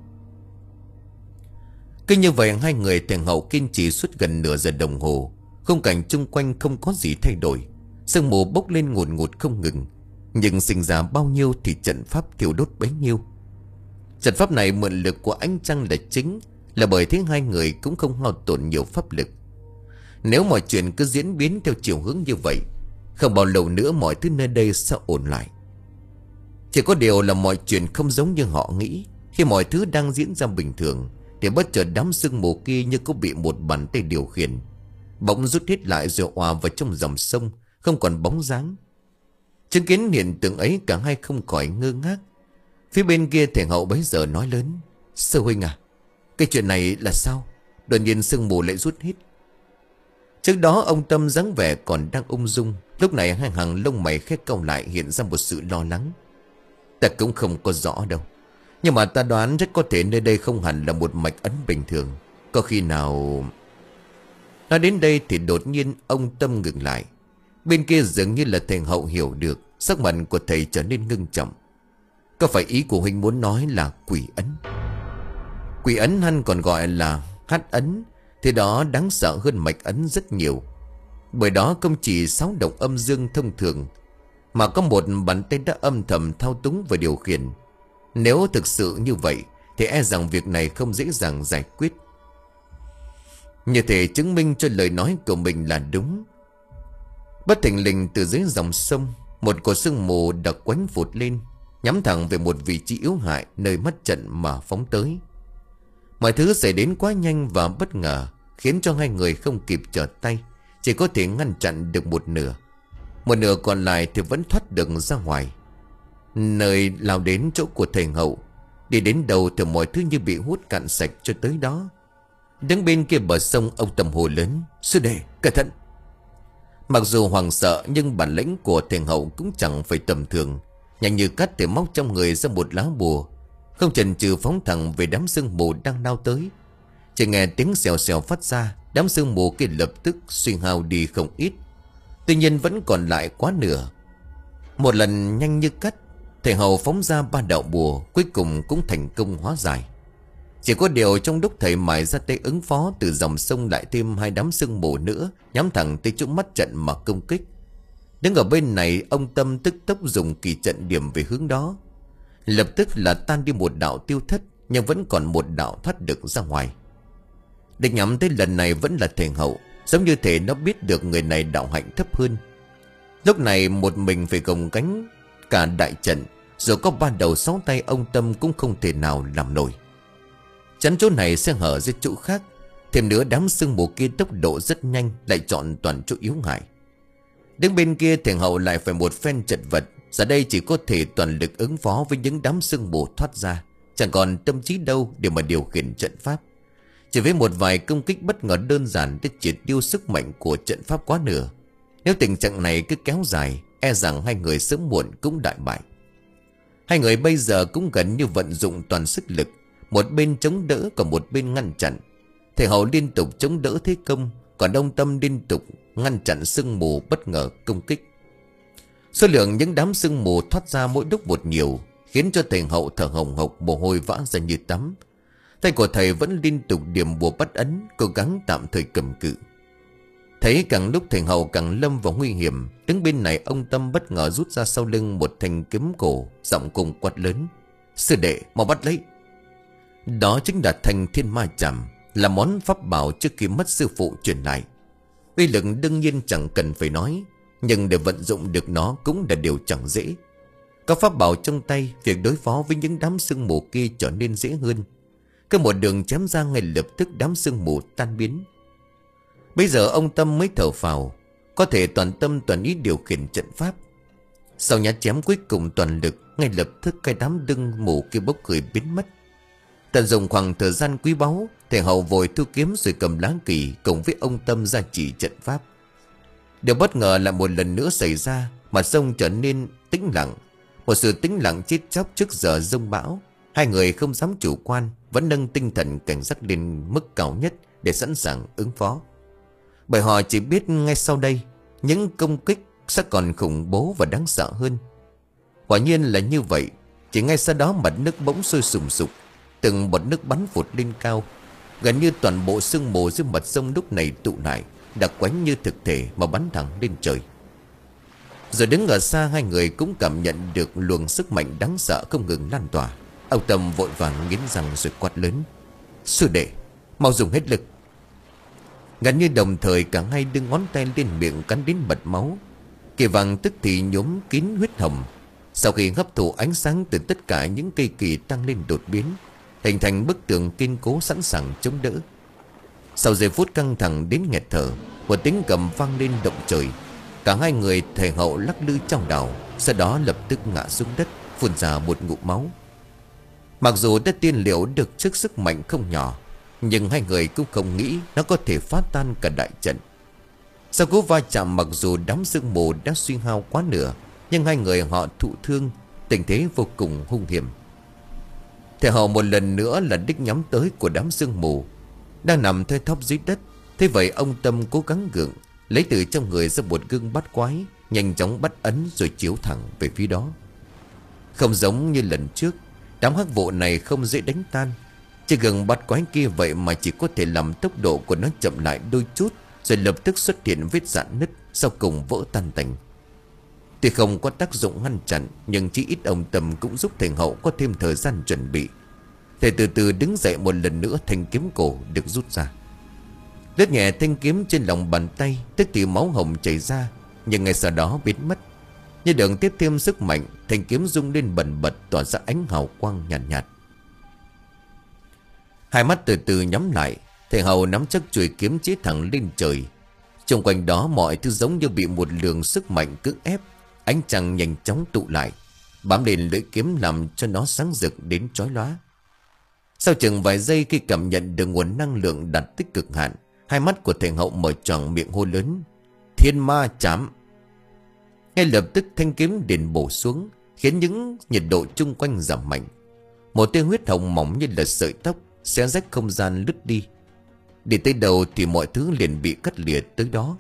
Cứ như vậy hai người thầy hậu kiên trì suốt gần nửa giờ đồng hồ. Khung cảnh chung quanh không có gì thay đổi, sương mù bốc lên ngùn ngụt không ngừng, nhưng sinh ra bao nhiêu thì trận pháp thiêu đốt bấy nhiêu. Trận pháp này mượn lực của ánh trăng là chính, là bởi thế hai người cũng không hao tổn nhiều pháp lực. Nếu mọi chuyện cứ diễn biến theo chiều hướng như vậy, không bao lâu nữa mọi thứ nơi đây sẽ ổn lại. Chỉ có điều là mọi chuyện không giống như họ nghĩ. Khi mọi thứ đang diễn ra bình thường thì bất chợt đám sương mù kia như có bị một bàn tay điều khiển, bỗng rút hết lại rồi hòa vào trong dòng sông, không còn bóng dáng. Chứng kiến hiện tượng ấy cả hai không khỏi ngơ ngác. Phía bên kia thầy hậu bấy giờ nói lớn: sư huynh à, cái chuyện này là sao? Đột nhiên sương mù lại rút hết. Trước đó ông Tâm dáng vẻ còn đang ung dung, Lúc này hai hàng lông mày khét cau lại, hiện ra một sự lo lắng. Ta cũng không có rõ đâu, nhưng mà ta đoán rất có thể nơi đây không hẳn là một mạch ấn bình thường. Có khi nào... Nói đến đây thì đột nhiên ông Tâm ngừng lại. Bên kia dường như là thầy Hậu hiểu được, sắc mặt của thầy trở nên ngưng trọng. Có phải ý của huynh muốn nói là quỷ ấn? Quỷ ấn hắn còn gọi là hắc ấn, thì đó đáng sợ hơn mạch ấn rất nhiều. Bởi đó không chỉ sáu động âm dương thông thường, mà có một bàn tay đã âm thầm thao túng và điều khiển. Nếu thực sự như vậy thì e rằng việc này không dễ dàng giải quyết. Như thể chứng minh cho lời nói của mình là đúng. Bất thình lình từ dưới dòng sông, một cột sương mù đặc quánh vụt lên, nhắm thẳng về một vị trí yếu hại nơi mắt trận mà phóng tới. Mọi thứ xảy đến quá nhanh và bất ngờ, khiến cho hai người không kịp trở tay, chỉ có thể ngăn chặn được một nửa. Một nửa còn lại thì vẫn thoát được ra ngoài. Nơi lao đến chỗ của thầy Hậu, đi đến đầu thì mọi thứ như bị hút cạn sạch cho tới đó. Đứng bên kia bờ sông, ông Tâm hồ lớn: "Sư đệ, cẩn thận!" Mặc dù hoàng sợ nhưng bản lĩnh của thầy Hậu cũng chẳng phải tầm thường. Nhanh như cắt thì móc trong người ra một lá bùa, không chần chừ phóng thẳng về đám sương mù đang lao tới. Chỉ nghe tiếng xèo xèo phát ra, đám sương mù kia lập tức suy hao đi không ít. Tuy nhiên vẫn còn lại quá nửa. Một lần nhanh như cắt, thầy Hậu phóng ra ba đạo bùa, cuối cùng cũng thành công hóa giải. Chỉ có điều trong lúc thầy mải ra tay ứng phó, từ dòng sông lại thêm hai đám sương mù nữa, nhắm thẳng tới chỗ mắt trận mà công kích. Đứng ở bên này, ông Tâm tức tốc dùng kỳ trận điểm về hướng đó. Lập tức là tan đi một đạo tiêu thất, nhưng vẫn còn một đạo thoát được ra ngoài. Địch nhắm tới lần này vẫn là thầy Hậu, giống như thể nó biết được người này đạo hạnh thấp hơn. Lúc này một mình phải gồng gánh cả đại trận, rồi có ba đầu sáu tay, ông Tâm cũng không thể nào làm nổi. Chắn chỗ này sẽ hở ra chỗ khác. Thêm nữa đám sương mù kia tốc độ rất nhanh, lại chọn toàn chỗ yếu hại. Đứng bên kia thầy Hậu lại phải một phen chật vật. Giờ đây chỉ có thể toàn lực ứng phó với những đám sương mù thoát ra, chẳng còn tâm trí đâu để mà điều khiển trận pháp. Chỉ với một vài công kích bất ngờ đơn giản để triệt tiêu sức mạnh của trận pháp quá nửa. Nếu tình trạng này cứ kéo dài, e rằng hai người sớm muộn cũng đại bại. Hai người bây giờ cũng gần như vận dụng toàn sức lực, một bên chống đỡ còn một bên ngăn chặn. Thầy Hậu liên tục chống đỡ thế công, còn ông Tâm liên tục ngăn chặn sương mù bất ngờ công kích. Số lượng những đám sương mù thoát ra mỗi lúc một nhiều, khiến cho thầy Hậu thở hồng hộc, mồ hôi vã ra như tắm. Tay của thầy vẫn liên tục điểm bùa bắt ấn, cố gắng tạm thời cầm cự. Thấy càng lúc thầy Hậu càng lâm vào nguy hiểm, đứng bên này ông Tâm bất ngờ rút ra sau lưng một thanh kiếm cổ, giọng cùng quát lớn: "Sư đệ, mau bắt lấy!" Đó chính là thanh Thiên Ma Chảm, là món pháp bảo trước khi mất sư phụ truyền lại. Uy lực đương nhiên chẳng cần phải nói, nhưng để vận dụng được nó cũng là điều chẳng dễ. Có pháp bảo trong tay, việc đối phó với những đám sương mù kia trở nên dễ hơn. Cứ một đường chém ra, ngay lập tức đám sương mù tan biến. Bây giờ ông Tâm mới thở phào, có thể toàn tâm toàn ý điều khiển trận pháp. Sau nhát chém cuối cùng toàn lực, ngay lập tức cái đám đưng mù kia bốc cười biến mất. Tận dụng khoảng thời gian quý báu, thầy Hậu vội thu kiếm rồi cầm lá kỳ cùng với ông Tâm ra chỉ trận pháp. Điều bất ngờ là một lần nữa xảy ra, mặt sông trở nên tĩnh lặng. Một sự tĩnh lặng chết chóc trước giờ giông bão. Hai người không dám chủ quan, vẫn nâng tinh thần cảnh giác lên mức cao nhất để sẵn sàng ứng phó. Bởi họ chỉ biết ngay sau đây, những công kích sẽ còn khủng bố và đáng sợ hơn. Quả nhiên là như vậy. Chỉ ngay sau đó mặt nước bỗng sôi sùng sục, từng bọt nước bắn vụt lên cao. Gần như toàn bộ sương mù dưới mặt sông lúc này tụ lại, đặc quánh như thực thể mà bắn thẳng lên trời. Rồi đứng ở xa, hai người cũng cảm nhận được luồng sức mạnh đáng sợ không ngừng lan tỏa. Ông Tâm vội vàng nghiến răng rồi quát lớn: "Sư đệ, mau dùng hết lực!" Gần như đồng thời cả hai đưa ngón tay lên miệng cắn đến bật máu. Kỳ vàng tức thì nhốm kín huyết hồng. Sau khi hấp thụ ánh sáng từ tất cả những cây kỳ tăng lên đột biến, hình thành bức tường kiên cố sẵn sàng chống đỡ. Sau giây phút căng thẳng đến nghẹt thở, một tiếng cầm vang lên động trời. Cả hai người thầy Hậu lắc lư trong đảo, sau đó lập tức ngã xuống đất, phun ra một ngụm máu. Mặc dù đã tiên liệu được trước sức mạnh không nhỏ, nhưng hai người cũng không nghĩ nó có thể phá tan cả đại trận. Sau cú va chạm, mặc dù đám sương mù đã suy hao quá nửa, nhưng hai người họ thụ thương, tình thế vô cùng hung hiểm. Thầy Hậu một lần nữa là đích nhắm tới của đám sương mù đang nằm thoi thóp dưới đất. Thế vậy ông Tâm cố gắng gượng, lấy từ trong người ra một gương bắt quái, nhanh chóng bắt ấn rồi chiếu thẳng về phía đó. Không giống như lần trước, đám hắc vụ này không dễ đánh tan. Chỉ gương bắt quái kia vậy mà chỉ có thể làm tốc độ của nó chậm lại đôi chút, rồi lập tức xuất hiện vết rạn nứt, sau cùng vỡ tan tành. Tuy không có tác dụng ngăn chặn, nhưng chỉ ít ông Tâm cũng giúp thầy Hậu có thêm thời gian chuẩn bị. Thầy từ từ đứng dậy, một lần nữa thanh kiếm cổ được rút ra. Lướt nhẹ thanh kiếm trên lòng bàn tay, tức thì máu hồng chảy ra, nhưng ngay sau đó biến mất. Như đường tiếp thêm sức mạnh, thanh kiếm rung lên bần bật, tỏa ra ánh hào quang nhàn nhạt, nhạt. Hai mắt từ từ nhắm lại, thầy Hậu nắm chắc chuôi kiếm chỉ thẳng lên trời. Xung quanh đó mọi thứ giống như bị một lượng sức mạnh cưỡng ép. Ánh trăng nhanh chóng tụ lại, bám lên lưỡi kiếm làm cho nó sáng rực đến chói lóa. Sau chừng vài giây, khi cảm nhận được nguồn năng lượng đạt tới cực hạn, hai mắt của thầy Hậu mở tròn miệng hô lớn: Thiên ma chạm! Ngay lập tức thanh kiếm đền bổ xuống, khiến những nhiệt độ chung quanh giảm mạnh. Một tia huyết hồng mỏng như là sợi tóc xé rách không gian lướt đi. Đi tới đầu thì mọi thứ liền bị cắt lìa tới đó.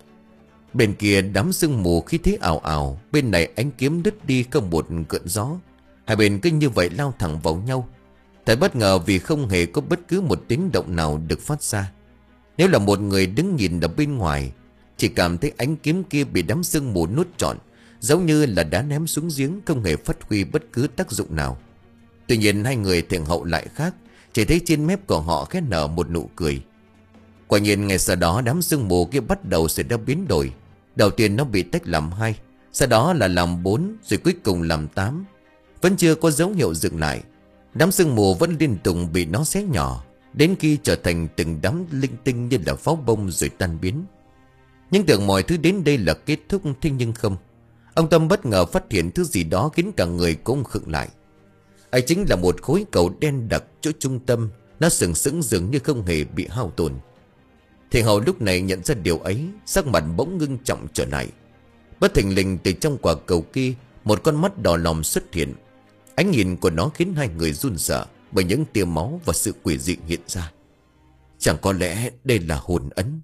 Bên kia đám sương mù khí thế ảo ảo, bên này ánh kiếm đứt đi không một cơn gió. Hai bên cứ như vậy lao thẳng vào nhau. Thật bất ngờ vì không hề có bất cứ một tiếng động nào được phát ra. Nếu là một người đứng nhìn ở bên ngoài, chỉ cảm thấy ánh kiếm kia bị đám sương mù nuốt trọn, giống như là đá ném xuống giếng, không hề phát huy bất cứ tác dụng nào. Tuy nhiên hai người thầy Hậu lại khác, chỉ thấy trên mép của họ khẽ nở một nụ cười. Quả nhiên ngay sau đó đám sương mù kia bắt đầu xảy ra biến đổi. Đầu tiên nó bị tách làm hai, sau đó là làm bốn, rồi cuối cùng làm tám. Vẫn chưa có dấu hiệu dừng lại. Đám sương mù vẫn liên tục bị nó xé nhỏ, đến khi trở thành từng đám linh tinh như là pháo bông rồi tan biến. Nhưng tưởng mọi thứ đến đây là kết thúc, thế nhưng không. Ông Tâm bất ngờ phát hiện thứ gì đó khiến cả người cũng khựng lại. Ấy chính là một khối cầu đen đặc chỗ trung tâm. Nó sừng sững dường như không hề bị hao tổn. Thầy Hậu lúc này nhận ra điều ấy, sắc mặt bỗng ngưng trọng trở lại. Bất thình lình từ trong quả cầu kia, một con mắt đỏ lòm xuất hiện. Ánh nhìn của nó khiến hai người run sợ bởi những tia máu và sự quỷ dị hiện ra. Chẳng có lẽ đây là hồn ấn?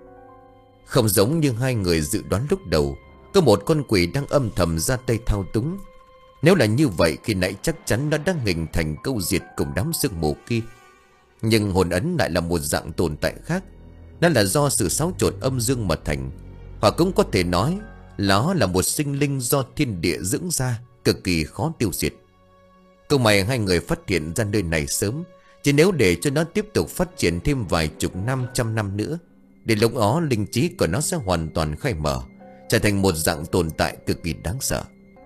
Không giống như hai người dự đoán lúc đầu, có một con quỷ đang âm thầm ra tay thao túng. Nếu là như vậy, khi nãy chắc chắn nó đang hình thành câu diệt cùng đám sương mù kia. Nhưng hồn ấn lại là một dạng tồn tại khác. Nó là do sự xáo trộn âm dương mà thành, hoặc cũng có thể nói nó là một sinh linh do thiên địa dưỡng ra, cực kỳ khó tiêu diệt. Câu mày hai người phát hiện ra nơi này sớm, chỉ nếu để cho nó tiếp tục phát triển thêm vài chục năm, trăm năm nữa, đến lúc đó linh trí của nó sẽ hoàn toàn khai mở, trở thành một dạng tồn tại cực kỳ đáng sợ.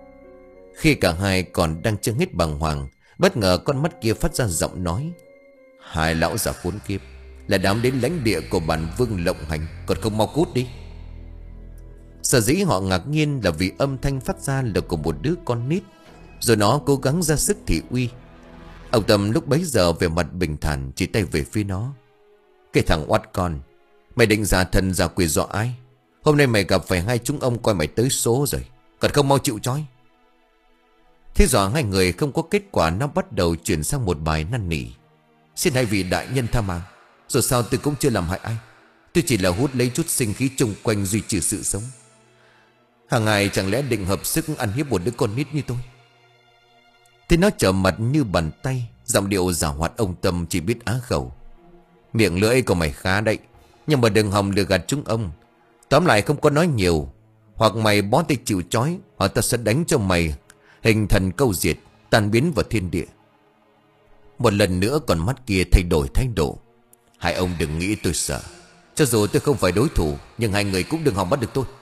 Khi cả hai còn đang chưa hết bàng hoàng, bất ngờ con mắt kia phát ra giọng nói: Hai lão già khốn kiếp, là đám đến lãnh địa của bản vương lộng hành, còn không mau cút đi. Sở dĩ họ ngạc nhiên là vì âm thanh phát ra là của một đứa con nít, rồi nó cố gắng ra sức thị uy. Ông Tâm lúc bấy giờ về mặt bình thản, chỉ tay về phía nó: Cái thằng oát con, mày định giả thần giả quỷ dọa ai? Hôm nay mày gặp phải hai chúng ông coi mày tới số rồi, còn không mau chịu trói. Thế dọa hai người không có kết quả, nó bắt đầu chuyển sang một bài năn nỉ: Xin hai vị đại nhân tha mạng, dù sao tôi cũng chưa làm hại ai, tôi chỉ là hút lấy chút sinh khí chung quanh duy trì sự sống. Hàng ngày chẳng lẽ định hợp sức ăn hiếp một đứa con nít như tôi? Thế nó trở mặt như bàn tay, giọng điệu giả hoạt ông Tâm chỉ biết á khẩu: Miệng lưỡi của mày khá đấy, nhưng mà đừng hòng lừa gạt chúng ông. Tóm lại không có nói nhiều, hoặc mày bó tay chịu trói, hoặc ta sẽ đánh cho mày hình thần câu diệt, tan biến vào thiên địa. Một lần nữa con mắt kia thay đổi thái độ: Hai ông đừng nghĩ tôi sợ, cho dù tôi không phải đối thủ, nhưng hai người cũng đừng hòng bắt được tôi.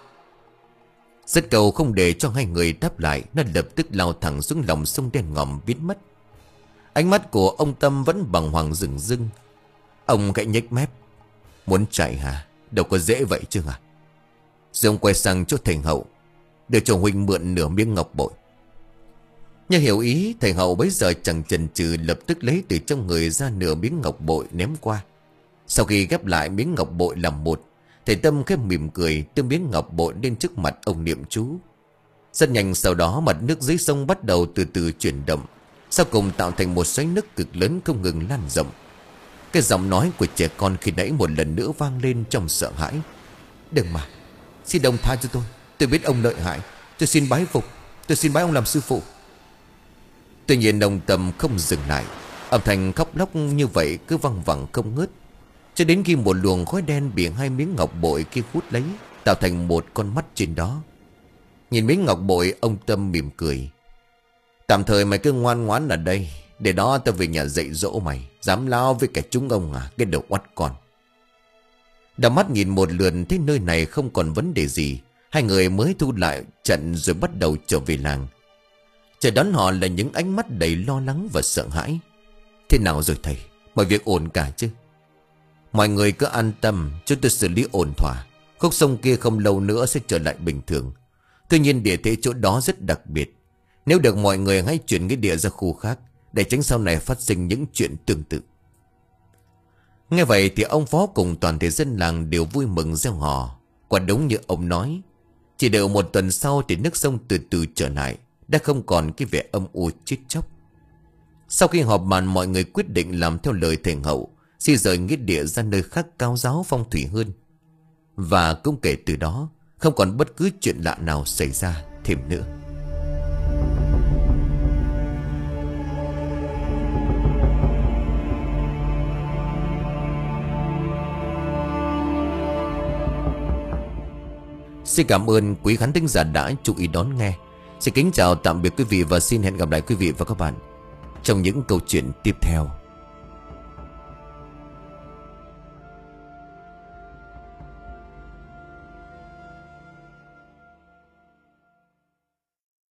Rất cầu không để cho hai người đáp lại, nó lập tức lao thẳng xuống lòng sông đen ngòm biến mất. Ánh mắt của ông Tâm vẫn bàng hoàng rừng rưng. Ông khẽ nhếch mép: Muốn chạy hả? Đâu có dễ vậy chứ hả? Rồi ông quay sang chỗ thầy Hậu: Để cho huynh mượn nửa miếng ngọc bội. Như hiểu ý, thầy Hậu bấy giờ chẳng chần chừ, lập tức lấy từ trong người ra nửa miếng ngọc bội ném qua. Sau khi ghép lại miếng ngọc bội làm một, Thầy Tâm khép mỉm cười, tung miếng ngọc bội lên trước mặt ông niệm chú. Rất nhanh sau đó mặt nước dưới sông bắt đầu từ từ chuyển động, sau cùng tạo thành một xoáy nước cực lớn không ngừng lan rộng. Cái giọng nói của trẻ con khi nãy một lần nữa vang lên trong sợ hãi. Đừng mà, xin ông tha cho tôi. Tôi biết ông lợi hại, tôi xin bái phục, tôi xin bái ông làm sư phụ. Tuy nhiên ông Tâm không dừng lại. Âm thanh khóc lóc như vậy cứ văng vẳng không ngớt, cho đến khi một luồng khói đen bị hai miếng ngọc bội kia hút lấy, tạo thành một con mắt trên đó. Nhìn miếng ngọc bội, ông Tâm mỉm cười. Tạm thời mày cứ ngoan ngoãn ở đây, để đó tao về nhà dạy dỗ mày. Dám lao với cả chúng ông à, cái đầu oắt con. Đào mắt nhìn một lượt thấy nơi này không còn vấn đề gì, hai người mới thu lại trận rồi bắt đầu trở về làng. Chờ đón họ là những ánh mắt đầy lo lắng và sợ hãi. Thế nào rồi thầy? Mọi việc ổn cả chứ? Mọi người cứ an tâm, chúng tôi xử lý ổn thỏa. Khúc sông kia không lâu nữa sẽ trở lại bình thường. Tuy nhiên địa thế chỗ đó rất đặc biệt. Nếu được mọi người hãy chuyển cái địa ra khu khác, để tránh sau này phát sinh những chuyện tương tự. Nghe vậy thì ông phó cùng toàn thể dân làng đều vui mừng reo hò. Quả đúng như ông nói, chỉ đợi một tuần sau thì nước sông từ từ trở lại, đã không còn cái vẻ âm u chết chóc. Sau khi họp bàn, mọi người quyết định làm theo lời thầy Hậu, di rời nghĩa địa ra nơi khác cao giáo phong thủy hơn. Và cũng kể từ đó, không còn bất cứ chuyện lạ nào xảy ra thêm nữa. Xin cảm ơn quý khán thính giả đã chú ý đón nghe. Xin kính chào tạm biệt quý vị và xin hẹn gặp lại quý vị và các bạn trong những câu chuyện tiếp theo.